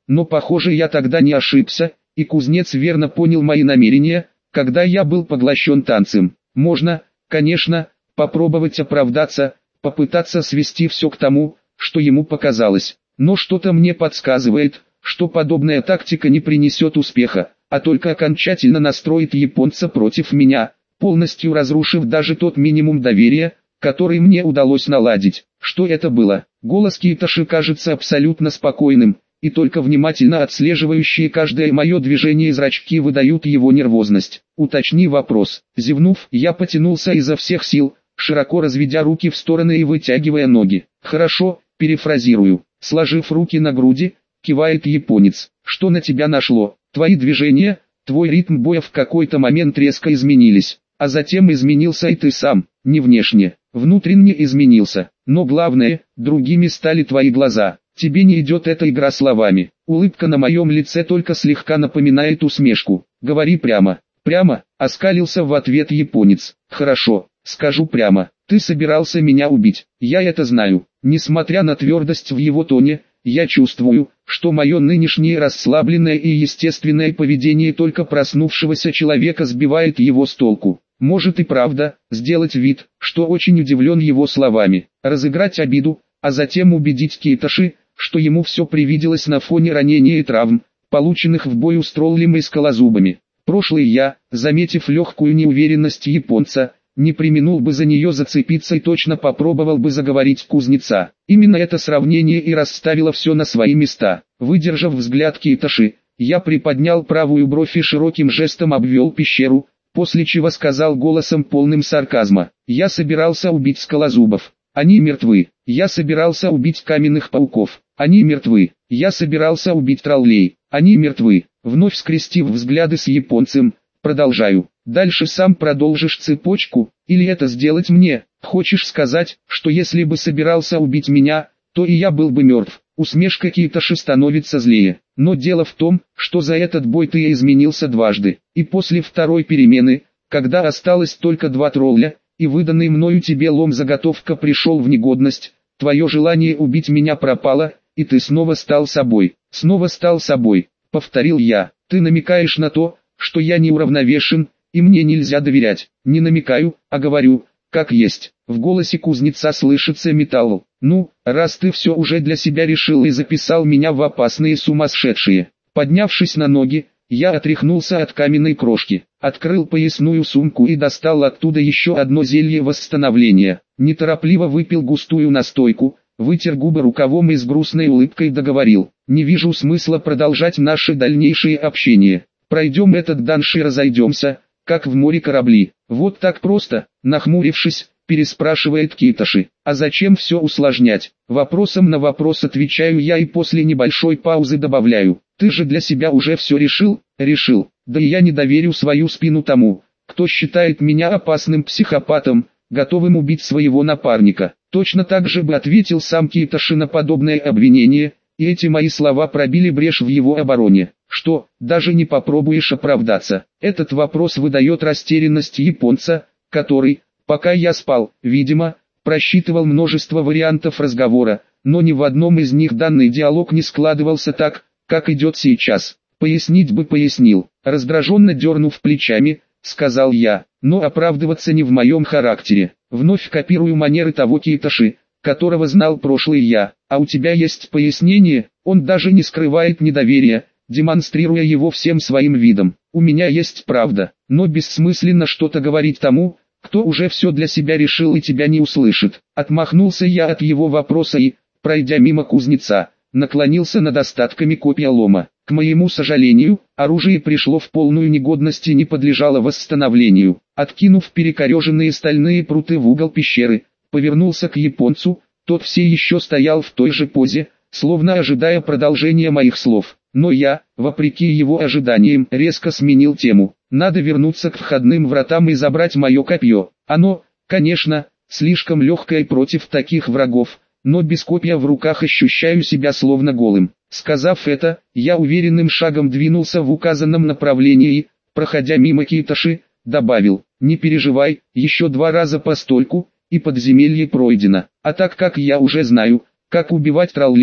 но похоже я тогда не ошибся, и кузнец верно понял мои намерения, когда я был поглощен танцем. Можно, конечно, попробовать оправдаться, попытаться свести все к тому, что ему показалось, но что-то мне подсказывает, что подобная тактика не принесет успеха, а только окончательно настроит японца против меня, полностью разрушив даже тот минимум доверия, который мне удалось наладить. Что это было? Голос Китоши кажется абсолютно спокойным, и только внимательно отслеживающие каждое мое движение зрачки выдают его нервозность. Уточни вопрос. Зевнув, я потянулся изо всех сил, широко разведя руки в стороны и вытягивая ноги. Хорошо, перефразирую. Сложив руки на груди, кивает японец. Что на тебя нашло? Твои движения, твой ритм боя в какой-то момент резко изменились, а затем изменился и ты сам, не внешне, внутренне изменился. Но главное, другими стали твои глаза. Тебе не идет эта игра словами. Улыбка на моем лице только слегка напоминает усмешку. Говори прямо. Прямо, оскалился в ответ японец. Хорошо, скажу прямо. Ты собирался меня убить. Я это знаю. Несмотря на твердость в его тоне, я чувствую, что мое нынешнее расслабленное и естественное поведение только проснувшегося человека сбивает его с толку. Может и правда, сделать вид, что очень удивлен его словами, разыграть обиду, а затем убедить Китоши, что ему все привиделось на фоне ранения и травм, полученных в бою с троллем и скалозубами. Прошлый я, заметив легкую неуверенность японца, не преминул бы за нее зацепиться и точно попробовал бы заговорить кузнеца. Именно это сравнение и расставило все на свои места. Выдержав взгляд Китоши, я приподнял правую бровь и широким жестом обвел пещеру, после чего сказал голосом полным сарказма: «Я собирался убить скалозубов. Они мертвы. Я собирался убить каменных пауков. Они мертвы. Я собирался убить троллей. Они мертвы». Вновь скрестив взгляды с японцем, продолжаю. «Дальше сам продолжишь цепочку, или это сделать мне? Хочешь сказать, что если бы собирался убить меня, то и я был бы мертв?» Усмешка Китоши становится злее. «Но дело в том, что за этот бой ты изменился дважды, и после второй перемены, когда осталось только 2 тролля, и выданный мною тебе лом-заготовка пришел в негодность, твое желание убить меня пропало, и ты снова стал собой». «Снова стал собой», — повторил я. «Ты намекаешь на то, что я неуравновешен, и мне нельзя доверять». «Не намекаю, а говорю, как есть». В голосе кузнеца слышится металл. «Ну, раз ты все уже для себя решил и записал меня в опасные сумасшедшие». Поднявшись на ноги, я отряхнулся от каменной крошки, открыл поясную сумку и достал оттуда еще одно зелье восстановления. Неторопливо выпил густую настойку, вытер губы рукавом и с грустной улыбкой договорил: «Не вижу смысла продолжать наше дальнейшее общение. Пройдем этот данж и разойдемся, как в море корабли». «Вот так просто?» — нахмурившись, переспрашивает Китоши. «А зачем все усложнять?» Вопросом на вопрос отвечаю я и после небольшой паузы добавляю: «Ты же для себя уже все решил?» «Решил. Да и я не доверю свою спину тому, кто считает меня опасным психопатом, готовым убить своего напарника». Точно так же бы ответил сам Китоши на подобное обвинение, и эти мои слова пробили брешь в его обороне. «Что, даже не попробуешь оправдаться?» Этот вопрос выдает растерянность японца, который, пока я спал, видимо, просчитывал множество вариантов разговора, но ни в одном из них данный диалог не складывался так, как идет сейчас. «Пояснить бы пояснил», раздраженно дернув плечами, сказал я, но оправдываться не в моем характере. Вновь копирую манеры того Китоши, которого знал прошлый я. «А у тебя есть пояснение?» Он даже не скрывает недоверия, демонстрируя его всем своим видом. «У меня есть правда, но бессмысленно что-то говорить тому, кто уже все для себя решил и тебя не услышит». Отмахнулся я от его вопроса и, пройдя мимо кузнеца, наклонился над остатками копья лома. К моему сожалению, оружие пришло в полную негодность и не подлежало восстановлению. Откинув перекореженные стальные пруты в угол пещеры, повернулся к японцу, тот все еще стоял в той же позе, словно ожидая продолжения моих слов. Но я, вопреки его ожиданиям, резко сменил тему. «Надо вернуться к входным вратам и забрать мое копье. Оно, конечно, слишком легкое против таких врагов, но без копья в руках ощущаю себя словно голым». Сказав это, я уверенным шагом двинулся в указанном направлении и, проходя мимо Китоши, добавил: «Не переживай, еще 2 раза постольку, и подземелье пройдено. А так как я уже знаю, как убивать троллей,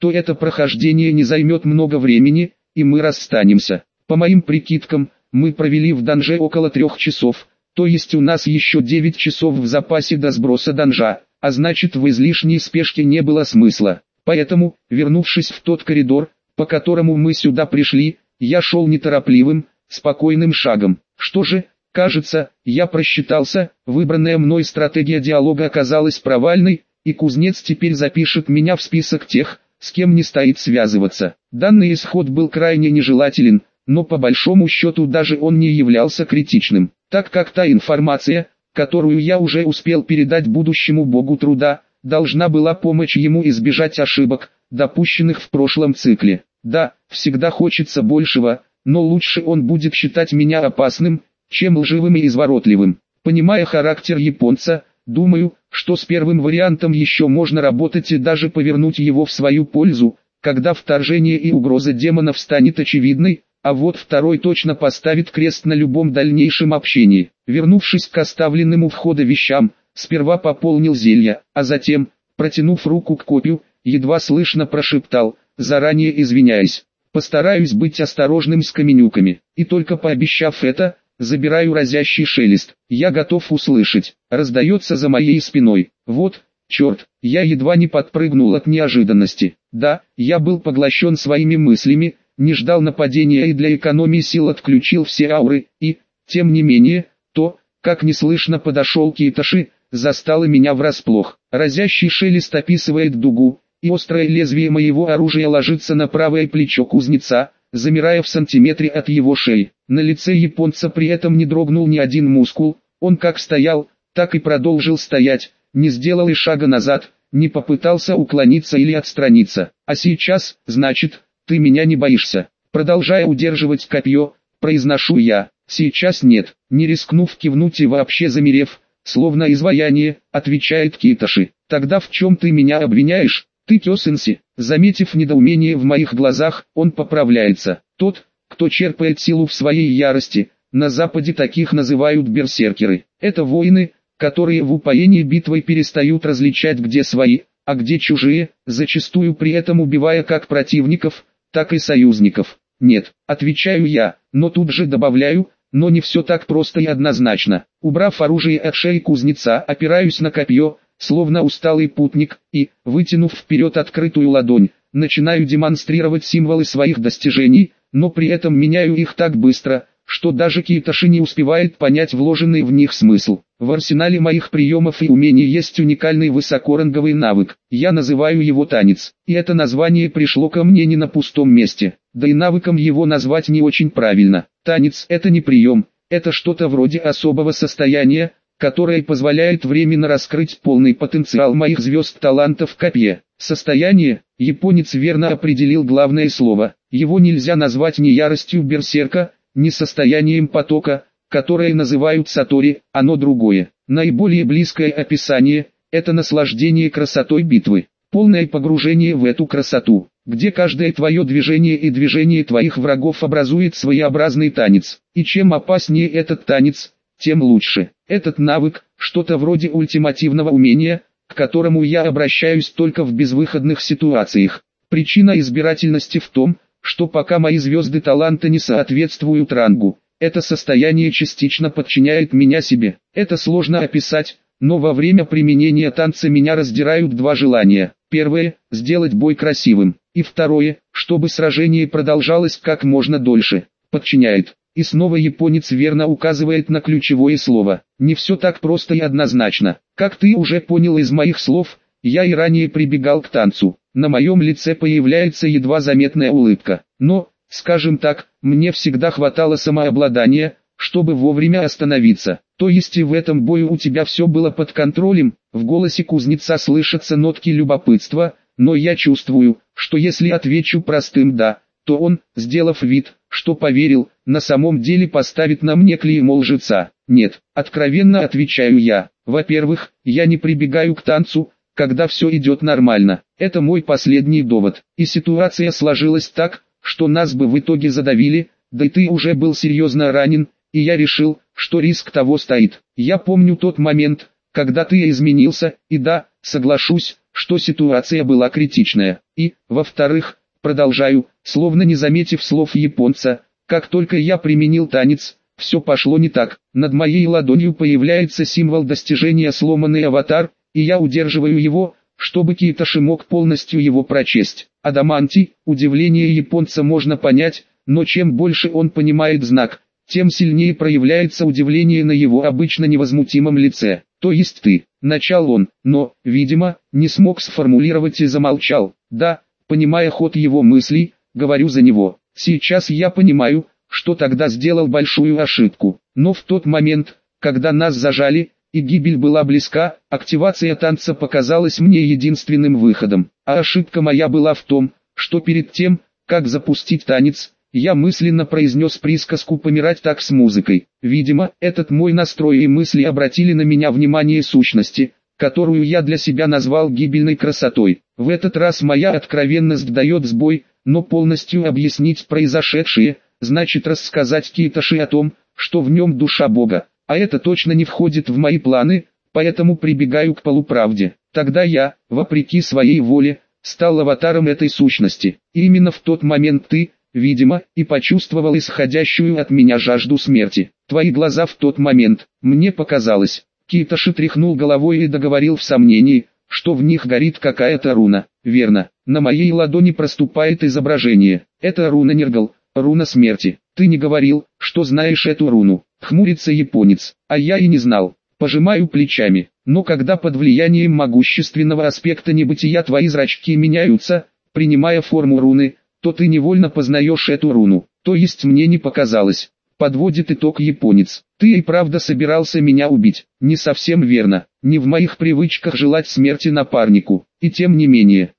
то это прохождение не займет много времени, и мы расстанемся. По моим прикидкам, мы провели в данже около 3 часов, то есть у нас еще 9 часов в запасе до сброса данжа, а значит в излишней спешке не было смысла. Поэтому, вернувшись в тот коридор, по которому мы сюда пришли, я шел неторопливым, спокойным шагом. Что же, кажется, я просчитался, выбранная мной стратегия диалога оказалась провальной, и кузнец теперь запишет меня в список тех, с кем не стоит связываться. Данный исход был крайне нежелателен, но по большому счету даже он не являлся критичным, так как та информация, которую я уже успел передать будущему богу труда, должна была помочь ему избежать ошибок, допущенных в прошлом цикле. Да, всегда хочется большего, но лучше он будет считать меня опасным, чем лживым и изворотливым. Понимая характер японца, думаю, что с первым вариантом еще можно работать и даже повернуть его в свою пользу, когда вторжение и угроза демонов станет очевидной, а вот второй точно поставит крест на любом дальнейшем общении. Вернувшись к оставленным у входа вещам, сперва пополнил зелья, а затем, протянув руку к копью, едва слышно прошептал, заранее извиняясь: постараюсь быть осторожным с каменюками. И только пообещав это, забираю разящий шелест. Я готов услышать. Раздается за моей спиной. Вот, черт, я едва не подпрыгнул от неожиданности. Да, я был поглощен своими мыслями, не ждал нападения и для экономии сил отключил все ауры, и, тем не менее, то, как неслышно подошел Киташи, застало меня врасплох. Разящий шелест описывает дугу, и острое лезвие моего оружия ложится на правое плечо кузнеца, замирая в сантиметре от его шеи. На лице японца при этом не дрогнул ни один мускул, он как стоял, так и продолжил стоять, не сделал и шага назад, не попытался уклониться или отстраниться. А сейчас, значит, ты меня не боишься? Продолжая удерживать копье, произношу я. Сейчас нет, не рискнув кивнуть и вообще замерев, словно изваяние, отвечает Киташи. Тогда в чем ты меня обвиняешь? Ты Кёсэнси. Заметив недоумение в моих глазах, он поправляется. Тот, кто черпает силу в своей ярости, на Западе таких называют берсеркеры. Это воины, которые в упоении битвой перестают различать, где свои, а где чужие, зачастую при этом убивая как противников, так и союзников. Нет, отвечаю я, но тут же добавляю, но не все так просто и однозначно. Убрав оружие от шеи кузнеца, опираюсь на копье, словно усталый путник, и, вытянув вперед открытую ладонь, начинаю демонстрировать символы своих достижений, но при этом меняю их так быстро, что даже Киташи не успевает понять вложенный в них смысл. В арсенале моих приемов и умений есть уникальный высокоранговый навык, я называю его танец, и это название пришло ко мне не на пустом месте, да и навыком его назвать не очень правильно. Танец — это не прием, это что-то вроде особого состояния, которое позволяет временно раскрыть полный потенциал моих звезд талантов в копье. Состояние, японец верно определил главное слово, его нельзя назвать ни яростью берсерка, ни состоянием потока, которое называют сатори, оно другое. Наиболее близкое описание – это наслаждение красотой битвы, полное погружение в эту красоту, где каждое твое движение и движение твоих врагов образует своеобразный танец. И чем опаснее этот танец, тем лучше. Этот навык – что-то вроде ультимативного умения, к которому я обращаюсь только в безвыходных ситуациях. Причина избирательности в том, что пока мои звезды таланта не соответствуют рангу, это состояние частично подчиняет меня себе. Это сложно описать, но во время применения танца меня раздирают два желания. Первое – сделать бой красивым, и второе – чтобы сражение продолжалось как можно дольше. Подчиняет. И снова японец верно указывает на ключевое слово. Не все так просто и однозначно. Как ты уже понял из моих слов, я и ранее прибегал к танцу. На моем лице появляется едва заметная улыбка. Но, скажем так, мне всегда хватало самообладания, чтобы вовремя остановиться. То есть и в этом бою у тебя все было под контролем? В голосе кузнеца слышатся нотки любопытства, но я чувствую, что если отвечу простым «да», то он, сделав вид, что поверил, на самом деле поставит на мне клеймо лжеца. Нет, откровенно отвечаю я. Во-первых, я не прибегаю к танцу, когда все идет нормально. Это мой последний довод. И ситуация сложилась так, что нас бы в итоге задавили, да и ты уже был серьезно ранен, и я решил, что риск того стоит. Я помню тот момент, когда ты изменился, и да, соглашусь, что ситуация была критичная. И, во-вторых, продолжаю, словно не заметив слов японца, как только я применил танец, все пошло не так. Над моей ладонью появляется символ достижения сломанный аватар, и я удерживаю его, чтобы Китоши мог полностью его прочесть. Адамантий, удивление японца можно понять, но чем больше он понимает знак, тем сильнее проявляется удивление на его обычно невозмутимом лице. То есть ты, начал он, но, видимо, не смог сформулировать и замолчал. Да, понимая ход его мыслей, говорю за него. Сейчас я понимаю, что тогда сделал большую ошибку. Но в тот момент, когда нас зажали, и гибель была близка, активация танца показалась мне единственным выходом. А ошибка моя была в том, что перед тем, как запустить танец, я мысленно произнес присказку «помирать так с музыкой». Видимо, этот мой настрой и мысли обратили на меня внимание сущности, которую я для себя назвал гибельной красотой. В этот раз моя откровенность дает сбой, но полностью объяснить произошедшее, значит рассказать Китоши о том, что в нем душа Бога. А это точно не входит в мои планы, поэтому прибегаю к полуправде. Тогда я, вопреки своей воле, стал аватаром этой сущности. И именно в тот момент ты, видимо, и почувствовал исходящую от меня жажду смерти. Твои глаза в тот момент, мне показалось. Китоши тряхнул головой и договорил в сомнении, что в них горит какая-то руна. Верно, на моей ладони проступает изображение. Это руна Нергал, руна смерти. Ты не говорил, что знаешь эту руну. Хмурится японец, а я и не знал. Пожимаю плечами, но когда под влиянием могущественного аспекта небытия твои зрачки меняются, принимая форму руны, то ты невольно познаешь эту руну. То есть мне не показалось. Подводит итог японец. Ты и правда собирался меня убить. Не совсем верно. Не в моих привычках желать смерти напарнику. И тем не менее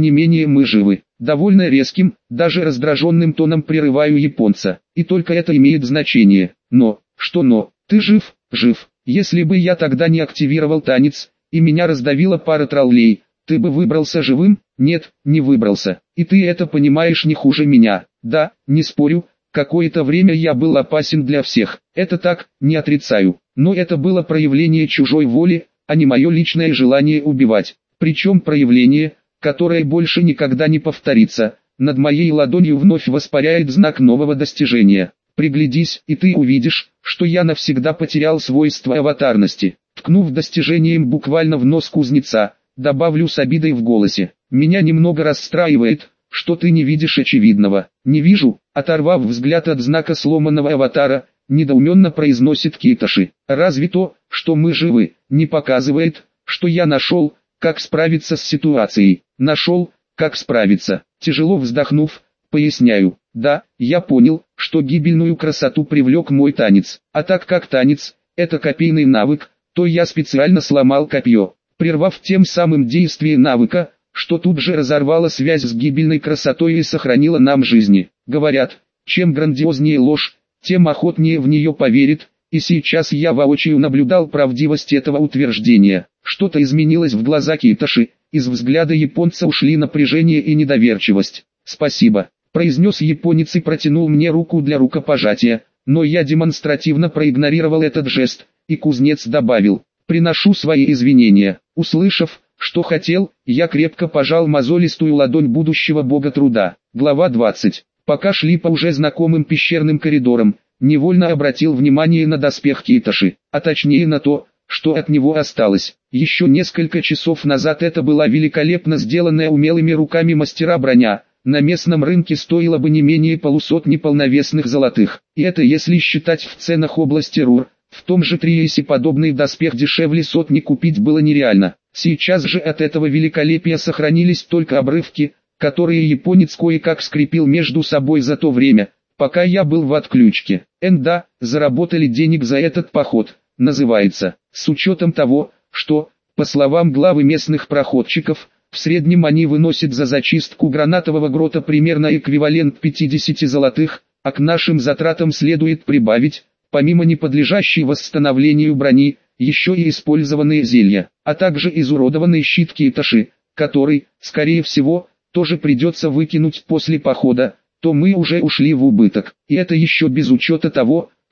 мы живы. Довольно резким, даже раздраженным тоном прерываю японца. И только это имеет значение. Но, что но? Ты жив, жив. Если бы я тогда не активировал танец, и меня раздавила пара троллей, ты бы выбрался живым? Нет, не выбрался. И ты это понимаешь не хуже меня. Да, не спорю, какое-то время я был опасен для всех. Это так, не отрицаю. Но это было проявление чужой воли, а не мое личное желание убивать. Причем проявление, которое больше никогда не повторится. Над моей ладонью вновь воспаряет знак нового достижения. Приглядись, и ты увидишь, что я навсегда потерял свойство аватарности. Ткнув достижением буквально в нос кузнеца, добавлю с обидой в голосе. Меня немного расстраивает, что ты не видишь очевидного. Не вижу, оторвав взгляд от знака сломанного аватара, недоуменно произносит Китоши. Разве то, что мы живы, не показывает, что я нашел, как справиться с ситуацией. Нашел, как справиться. Тяжело вздохнув, поясняю. Да, я понял, что гибельную красоту привлек мой танец. А так как танец – это копейный навык, то я специально сломал копье, прервав тем самым действие навыка, что тут же разорвало связь с гибельной красотой и сохранило нам жизни. Говорят, чем грандиознее ложь, тем охотнее в нее поверит, и сейчас я воочию наблюдал правдивость этого утверждения. Что-то изменилось в глазах Китоши, из взгляда японца ушли напряжение и недоверчивость. «Спасибо», — произнес японец и протянул мне руку для рукопожатия, но я демонстративно проигнорировал этот жест, и кузнец добавил: «Приношу свои извинения». Услышав, что хотел, я крепко пожал мозолистую ладонь будущего бога труда. Глава 20. Пока шли по уже знакомым пещерным коридорам, невольно обратил внимание на доспех Китоши, а точнее на то, что от него осталось. Еще несколько часов назад это была великолепно сделанная умелыми руками мастера броня. На местном рынке стоило бы не менее полусотни полновесных золотых. И это если считать в ценах области Рур. В том же Триесе подобный доспех дешевле сотни купить было нереально. Сейчас же от этого великолепия сохранились только обрывки, которые японец кое-как скрепил между собой за то время, пока я был в отключке. Да, заработали денег за этот поход, называется. С учетом того, что, по словам главы местных проходчиков, в среднем они выносят за зачистку гранатового грота примерно эквивалент 50 золотых, а к нашим затратам следует прибавить, помимо неподлежащей восстановлению брони, еще и использованные зелья, а также изуродованный щит Китоши, который, скорее всего, тоже придется выкинуть после похода, то мы уже ушли в убыток. И это еще без учета того,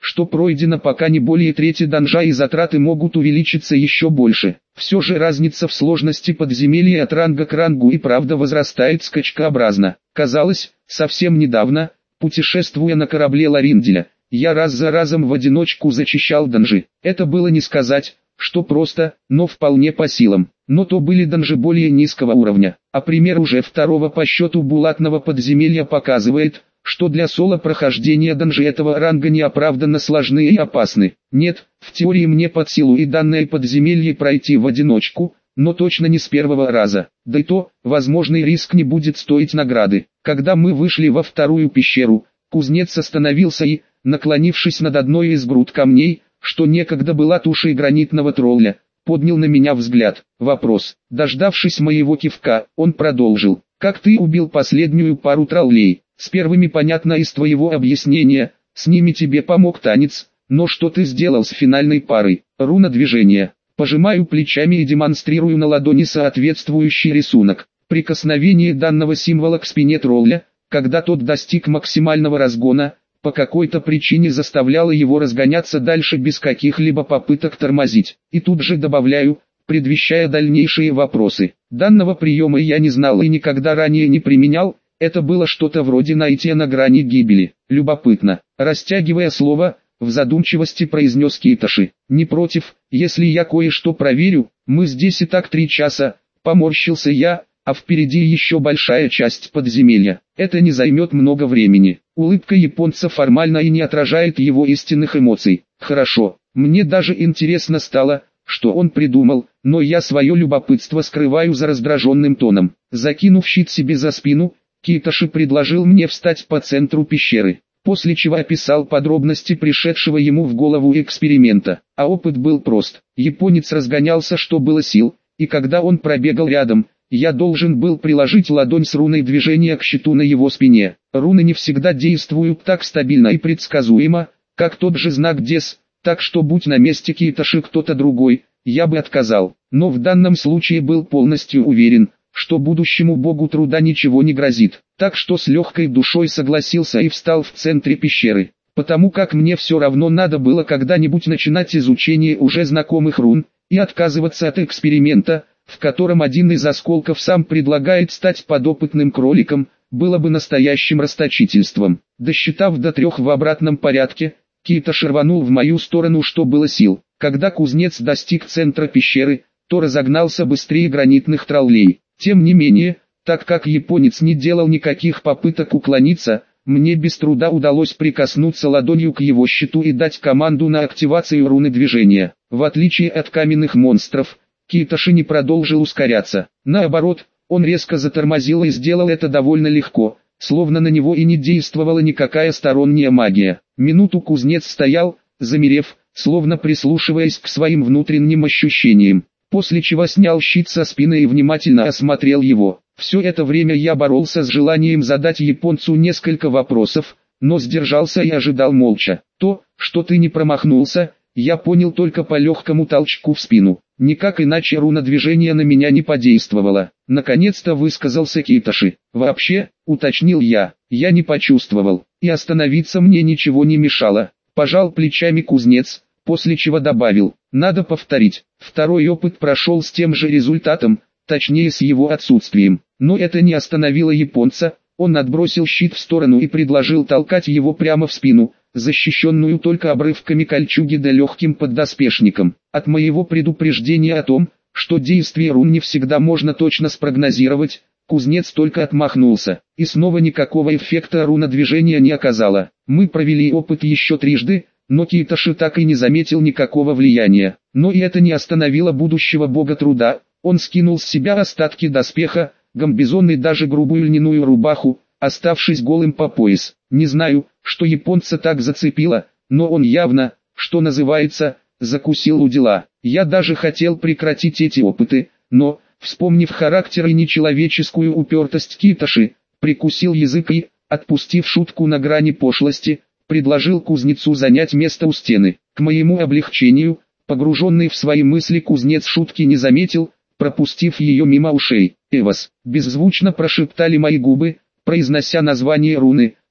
что пройдено пока не более трети данжа и затраты могут увеличиться еще больше. Все же разница в сложности подземелья от ранга к рангу и правда возрастает скачкообразно. Казалось, совсем недавно, путешествуя на корабле Ларинделя, я раз за разом в одиночку зачищал данжи. Это было не сказать, что просто, но вполне по силам. Но то были данжи более низкого уровня. А пример уже второго по счету булатного подземелья показывает, что для соло-прохождения данжи этого ранга неоправданно сложны и опасны. Нет, в теории мне под силу и данное подземелье пройти в одиночку, но точно не с первого раза. Да и то, возможный риск не будет стоить награды. Когда мы вышли во вторую пещеру, кузнец остановился и, наклонившись над одной из груд камней, что некогда была тушей гранитного тролля, поднял на меня взгляд. Вопрос. Дождавшись моего кивка, он продолжил. «Как ты убил последнюю пару троллей? С первыми понятно из твоего объяснения, с ними тебе помог танец, но что ты сделал с финальной парой? Руна движения». Пожимаю плечами и демонстрирую на ладони соответствующий рисунок. Прикосновение данного символа к спине тролля, когда тот достиг максимального разгона, по какой-то причине заставляло его разгоняться дальше без каких-либо попыток тормозить. И тут же добавляю, предвещая дальнейшие вопросы. Данного приема я не знал и никогда ранее не применял, это было что-то вроде найтия на грани гибели. Любопытно. Растягивая слово, в задумчивости произнес Китоши. «Не против, если я кое-что проверю, мы здесь и так 3 часа», поморщился я, а впереди еще большая часть подземелья. Это не займет много времени. Улыбка японца формально и не отражает его истинных эмоций. Хорошо, мне даже интересно стало, что он придумал, но я свое любопытство скрываю за раздраженным тоном. Закинув щит себе за спину, Китоши предложил мне встать по центру пещеры, после чего описал подробности пришедшего ему в голову эксперимента. А опыт был прост. Японец разгонялся что было сил, и когда он пробегал рядом, я должен был приложить ладонь с руной движения к щиту на его спине. Руны не всегда действуют так стабильно и предсказуемо, как тот же знак Дес, так что будь на месте Китоши кто-то другой, я бы отказал. Но в данном случае был полностью уверен, что будущему богу труда ничего не грозит. Так что с легкой душой согласился и встал в центре пещеры. Потому как мне все равно надо было когда-нибудь начинать изучение уже знакомых рун, и отказываться от эксперимента, в котором один из осколков сам предлагает стать подопытным кроликом, было бы настоящим расточительством. Досчитав до 3 в обратном порядке, Китоши рванул в мою сторону что было сил. Когда кузнец достиг центра пещеры, то разогнался быстрее гранитных троллей. Тем не менее, так как японец не делал никаких попыток уклониться, мне без труда удалось прикоснуться ладонью к его щиту и дать команду на активацию руны движения. В отличие от каменных монстров, Китоши не продолжил ускоряться. Наоборот, он резко затормозил и сделал это довольно легко, словно на него и не действовала никакая сторонняя магия. Минуту кузнец стоял, замерев, словно прислушиваясь к своим внутренним ощущениям, после чего снял щит со спины и внимательно осмотрел его. Все это время я боролся с желанием задать японцу несколько вопросов, но сдержался и ожидал молча. То, что ты не промахнулся, я понял только по легкому толчку в спину. Никак иначе руна движения на меня не подействовала. Наконец-то высказался Китоши. Вообще, уточнил я не почувствовал, и остановиться мне ничего не мешало. Пожал плечами кузнец, после чего добавил, надо повторить. Второй опыт прошел с тем же результатом, точнее с его отсутствием. Но это не остановило японца, он отбросил щит в сторону и предложил толкать его прямо в спину, защищенную только обрывками кольчуги да легким поддоспешником. От моего предупреждения о том, что действие рун не всегда можно точно спрогнозировать, кузнец только отмахнулся, и снова никакого эффекта руна движения не оказала. Мы провели опыт еще 3, но Китоши так и не заметил никакого влияния. Но и это не остановило будущего бога труда, он скинул с себя остатки доспеха, гамбизон и даже грубую льняную рубаху, оставшись голым по пояс. Не знаю, что японца так зацепило, но он явно, что называется, закусил у дела. Я даже хотел прекратить эти опыты, но, вспомнив характер и нечеловеческую упертость Китоши, прикусил язык и, отпустив шутку на грани пошлости, предложил кузнецу занять место у стены. К моему облегчению, погруженный в свои мысли кузнец шутки не заметил, пропустив ее мимо ушей. «Эвос», беззвучно прошептали мои губы, произнося название руны,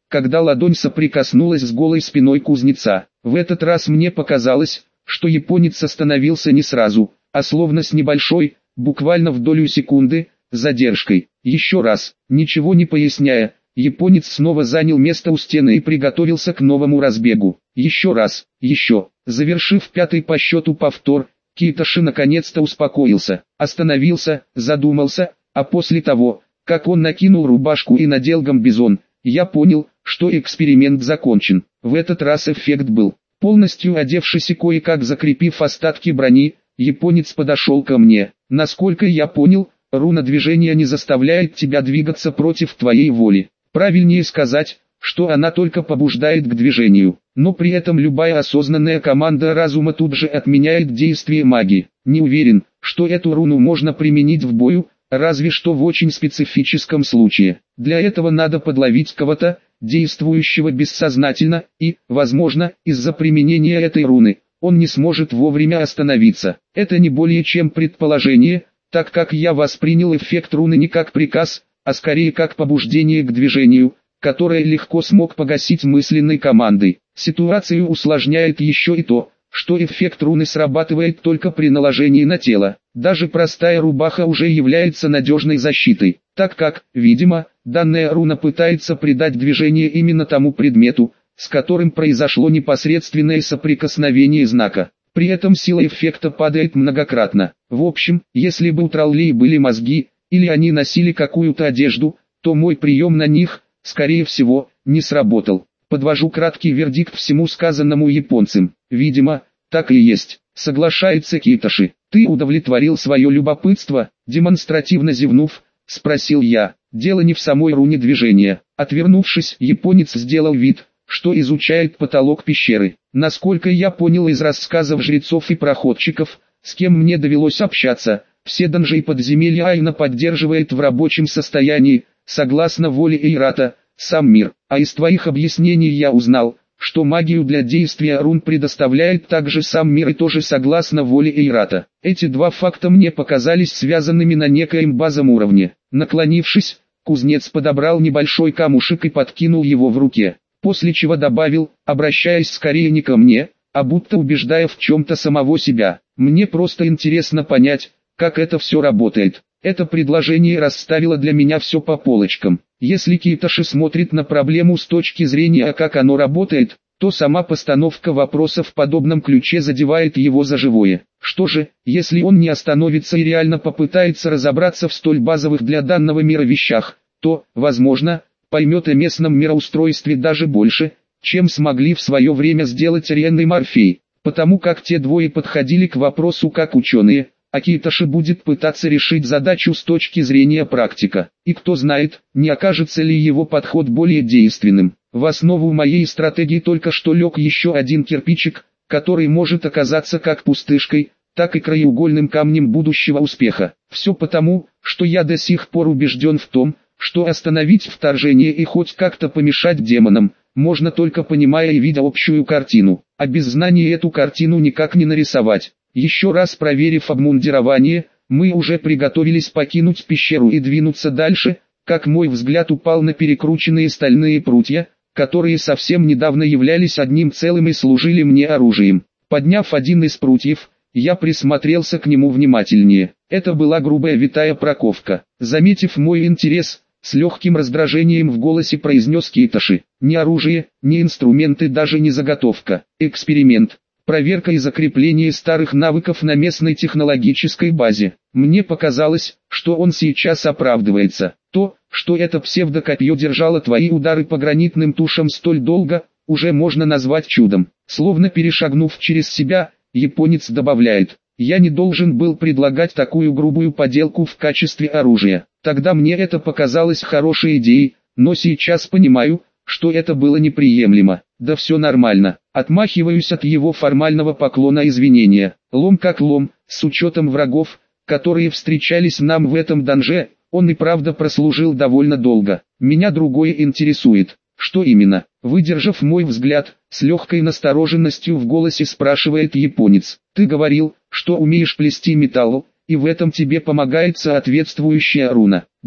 когда ладонь соприкоснулась с голой спиной кузнеца. В этот раз мне показалось, что японец остановился не сразу, а словно с небольшой, буквально в долю секунды, задержкой. Еще раз, ничего не поясняя, японец снова занял место у стены и приготовился к новому разбегу. Еще раз, еще. Завершив пятый по счету повтор, Китоши наконец-то успокоился, остановился, задумался, а после того, как он накинул рубашку и надел гамбизон, я понял, что эксперимент закончен. В этот раз эффект был. Полностью одевшись и кое-как закрепив остатки брони, японец подошел ко мне. Насколько я понял, руна движения не заставляет тебя двигаться против твоей воли. Правильнее сказать, что она только побуждает к движению. Но при этом любая осознанная команда разума тут же отменяет действие магии. Не уверен, что эту руну можно применить в бою, разве что в очень специфическом случае. Для этого надо подловить кого-то, действующего бессознательно, и, возможно, из-за применения этой руны, он не сможет вовремя остановиться. Это не более чем предположение, так как я воспринял эффект руны не как приказ, а скорее как побуждение к движению, которое легко смог погасить мысленной командой. Ситуацию усложняет еще и то, что эффект руны срабатывает только при наложении на тело. Даже простая рубаха уже является надежной защитой, так как, видимо, данная руна пытается придать движение именно тому предмету, с которым произошло непосредственное соприкосновение знака. При этом сила эффекта падает многократно. В общем, если бы у троллей были мозги, или они носили какую-то одежду, то мой прием на них, скорее всего, не сработал. Подвожу краткий вердикт всему сказанному японцам. Видимо, так и есть. Соглашается Китоши. Ты удовлетворил свое любопытство, демонстративно зевнув, спросил я. Дело не в самой руне движения. Отвернувшись, японец сделал вид, что изучает потолок пещеры. Насколько я понял из рассказов жрецов и проходчиков, с кем мне довелось общаться, все данжи и подземелья Айна поддерживает в рабочем состоянии, согласно воле Эйрата, сам мир. А из твоих объяснений я узнал, что магию для действия рун предоставляет также сам мир и тоже согласно воле Эйрата. Эти два факта мне показались связанными на некоем базовом уровне. Наклонившись, кузнец подобрал небольшой камушек и подкинул его в руке, после чего добавил, обращаясь скорее не ко мне, а будто убеждая в чем-то самого себя. Мне просто интересно понять, как это все работает. Это предложение расставило для меня все по полочкам. Если Китоши смотрит на проблему с точки зрения, как оно работает, то сама постановка вопроса в подобном ключе задевает его за живое. Что же, если он не остановится и реально попытается разобраться в столь базовых для данного мира вещах, то, возможно, поймет о местном мироустройстве даже больше, чем смогли в свое время сделать Ариен и Морфей, потому как те двое подходили к вопросу как ученые, а Китоши будет пытаться решить задачу с точки зрения практика. И кто знает, не окажется ли его подход более действенным. В основу моей стратегии только что лег еще один кирпичик, который может оказаться как пустышкой, так и краеугольным камнем будущего успеха. Все потому, что я до сих пор убежден в том, что остановить вторжение и хоть как-то помешать демонам, можно только понимая и видя общую картину, а без знания эту картину никак не нарисовать. Еще раз проверив обмундирование, мы уже приготовились покинуть пещеру и двинуться дальше, как мой взгляд упал на перекрученные стальные прутья, которые совсем недавно являлись одним целым и служили мне оружием. Подняв один из прутьев, я присмотрелся к нему внимательнее. Это была грубая витая проковка. Заметив мой интерес, с легким раздражением в голосе произнес Китоши. Ни оружие, ни инструменты, даже не заготовка. Эксперимент. Проверка и закрепление старых навыков на местной технологической базе. Мне показалось, что он сейчас оправдывается. То, что это псевдокопье держало твои удары по гранитным тушам столь долго, уже можно назвать чудом. Словно перешагнув через себя, японец добавляет: я не должен был предлагать такую грубую поделку в качестве оружия. Тогда мне это показалось хорошей идеей, но сейчас понимаю, что это было неприемлемо. Да все нормально. Отмахиваюсь от его формального поклона извинения. Лом как лом, с учетом врагов, которые встречались нам в этом данже, он и правда прослужил довольно долго. Меня другое интересует. Что именно? Выдержав мой взгляд, с легкой настороженностью в голосе спрашивает японец. Ты говорил, что умеешь плести металл, и в этом тебе помогает соответствующая руна. Да,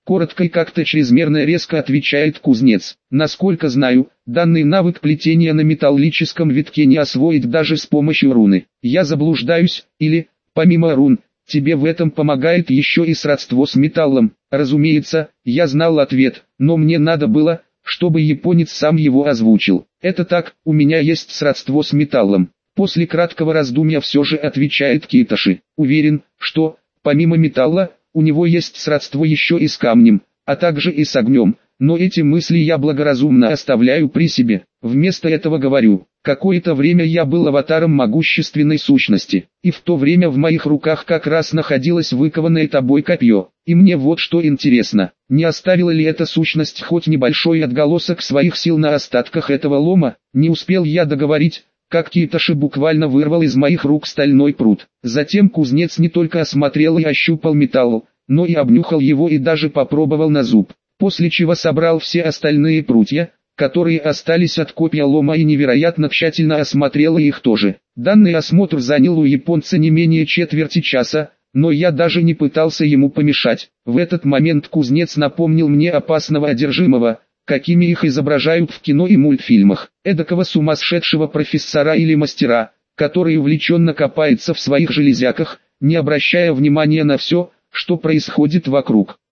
Коротко и как-то чрезмерно резко отвечает кузнец. Насколько знаю, данный навык плетения на металлическом витке не освоить даже с помощью руны. Я заблуждаюсь, или, помимо рун, тебе в этом помогает еще и сродство с металлом. Разумеется, я знал ответ, но мне надо было, чтобы японец сам его озвучил. Это так, у меня есть сродство с металлом. После краткого раздумья все же отвечает Китоши. Уверен, что, помимо металла, у него есть сродство еще и с камнем, а также и с огнем, но эти мысли я благоразумно оставляю при себе. Вместо этого говорю, какое-то время я был аватаром могущественной сущности, и в то время в моих руках как раз находилось выкованное тобой копье. И мне вот что интересно, не оставила ли эта сущность хоть небольшой отголосок своих сил на остатках этого лома? Не успел я договорить, как Китоши буквально вырвал из моих рук стальной прут. Затем кузнец не только осмотрел и ощупал металл, но и обнюхал его и даже попробовал на зуб, после чего собрал все остальные прутья, которые остались от копья лома, и невероятно тщательно осмотрел их тоже. Данный осмотр занял у японца не менее четверти часа, но я даже не пытался ему помешать. В этот момент кузнец напомнил мне опасного одержимого, какими их изображают в кино и мультфильмах, эдакого сумасшедшего профессора или мастера, который увлеченно копается в своих железяках, не обращая внимания на все, что происходит вокруг.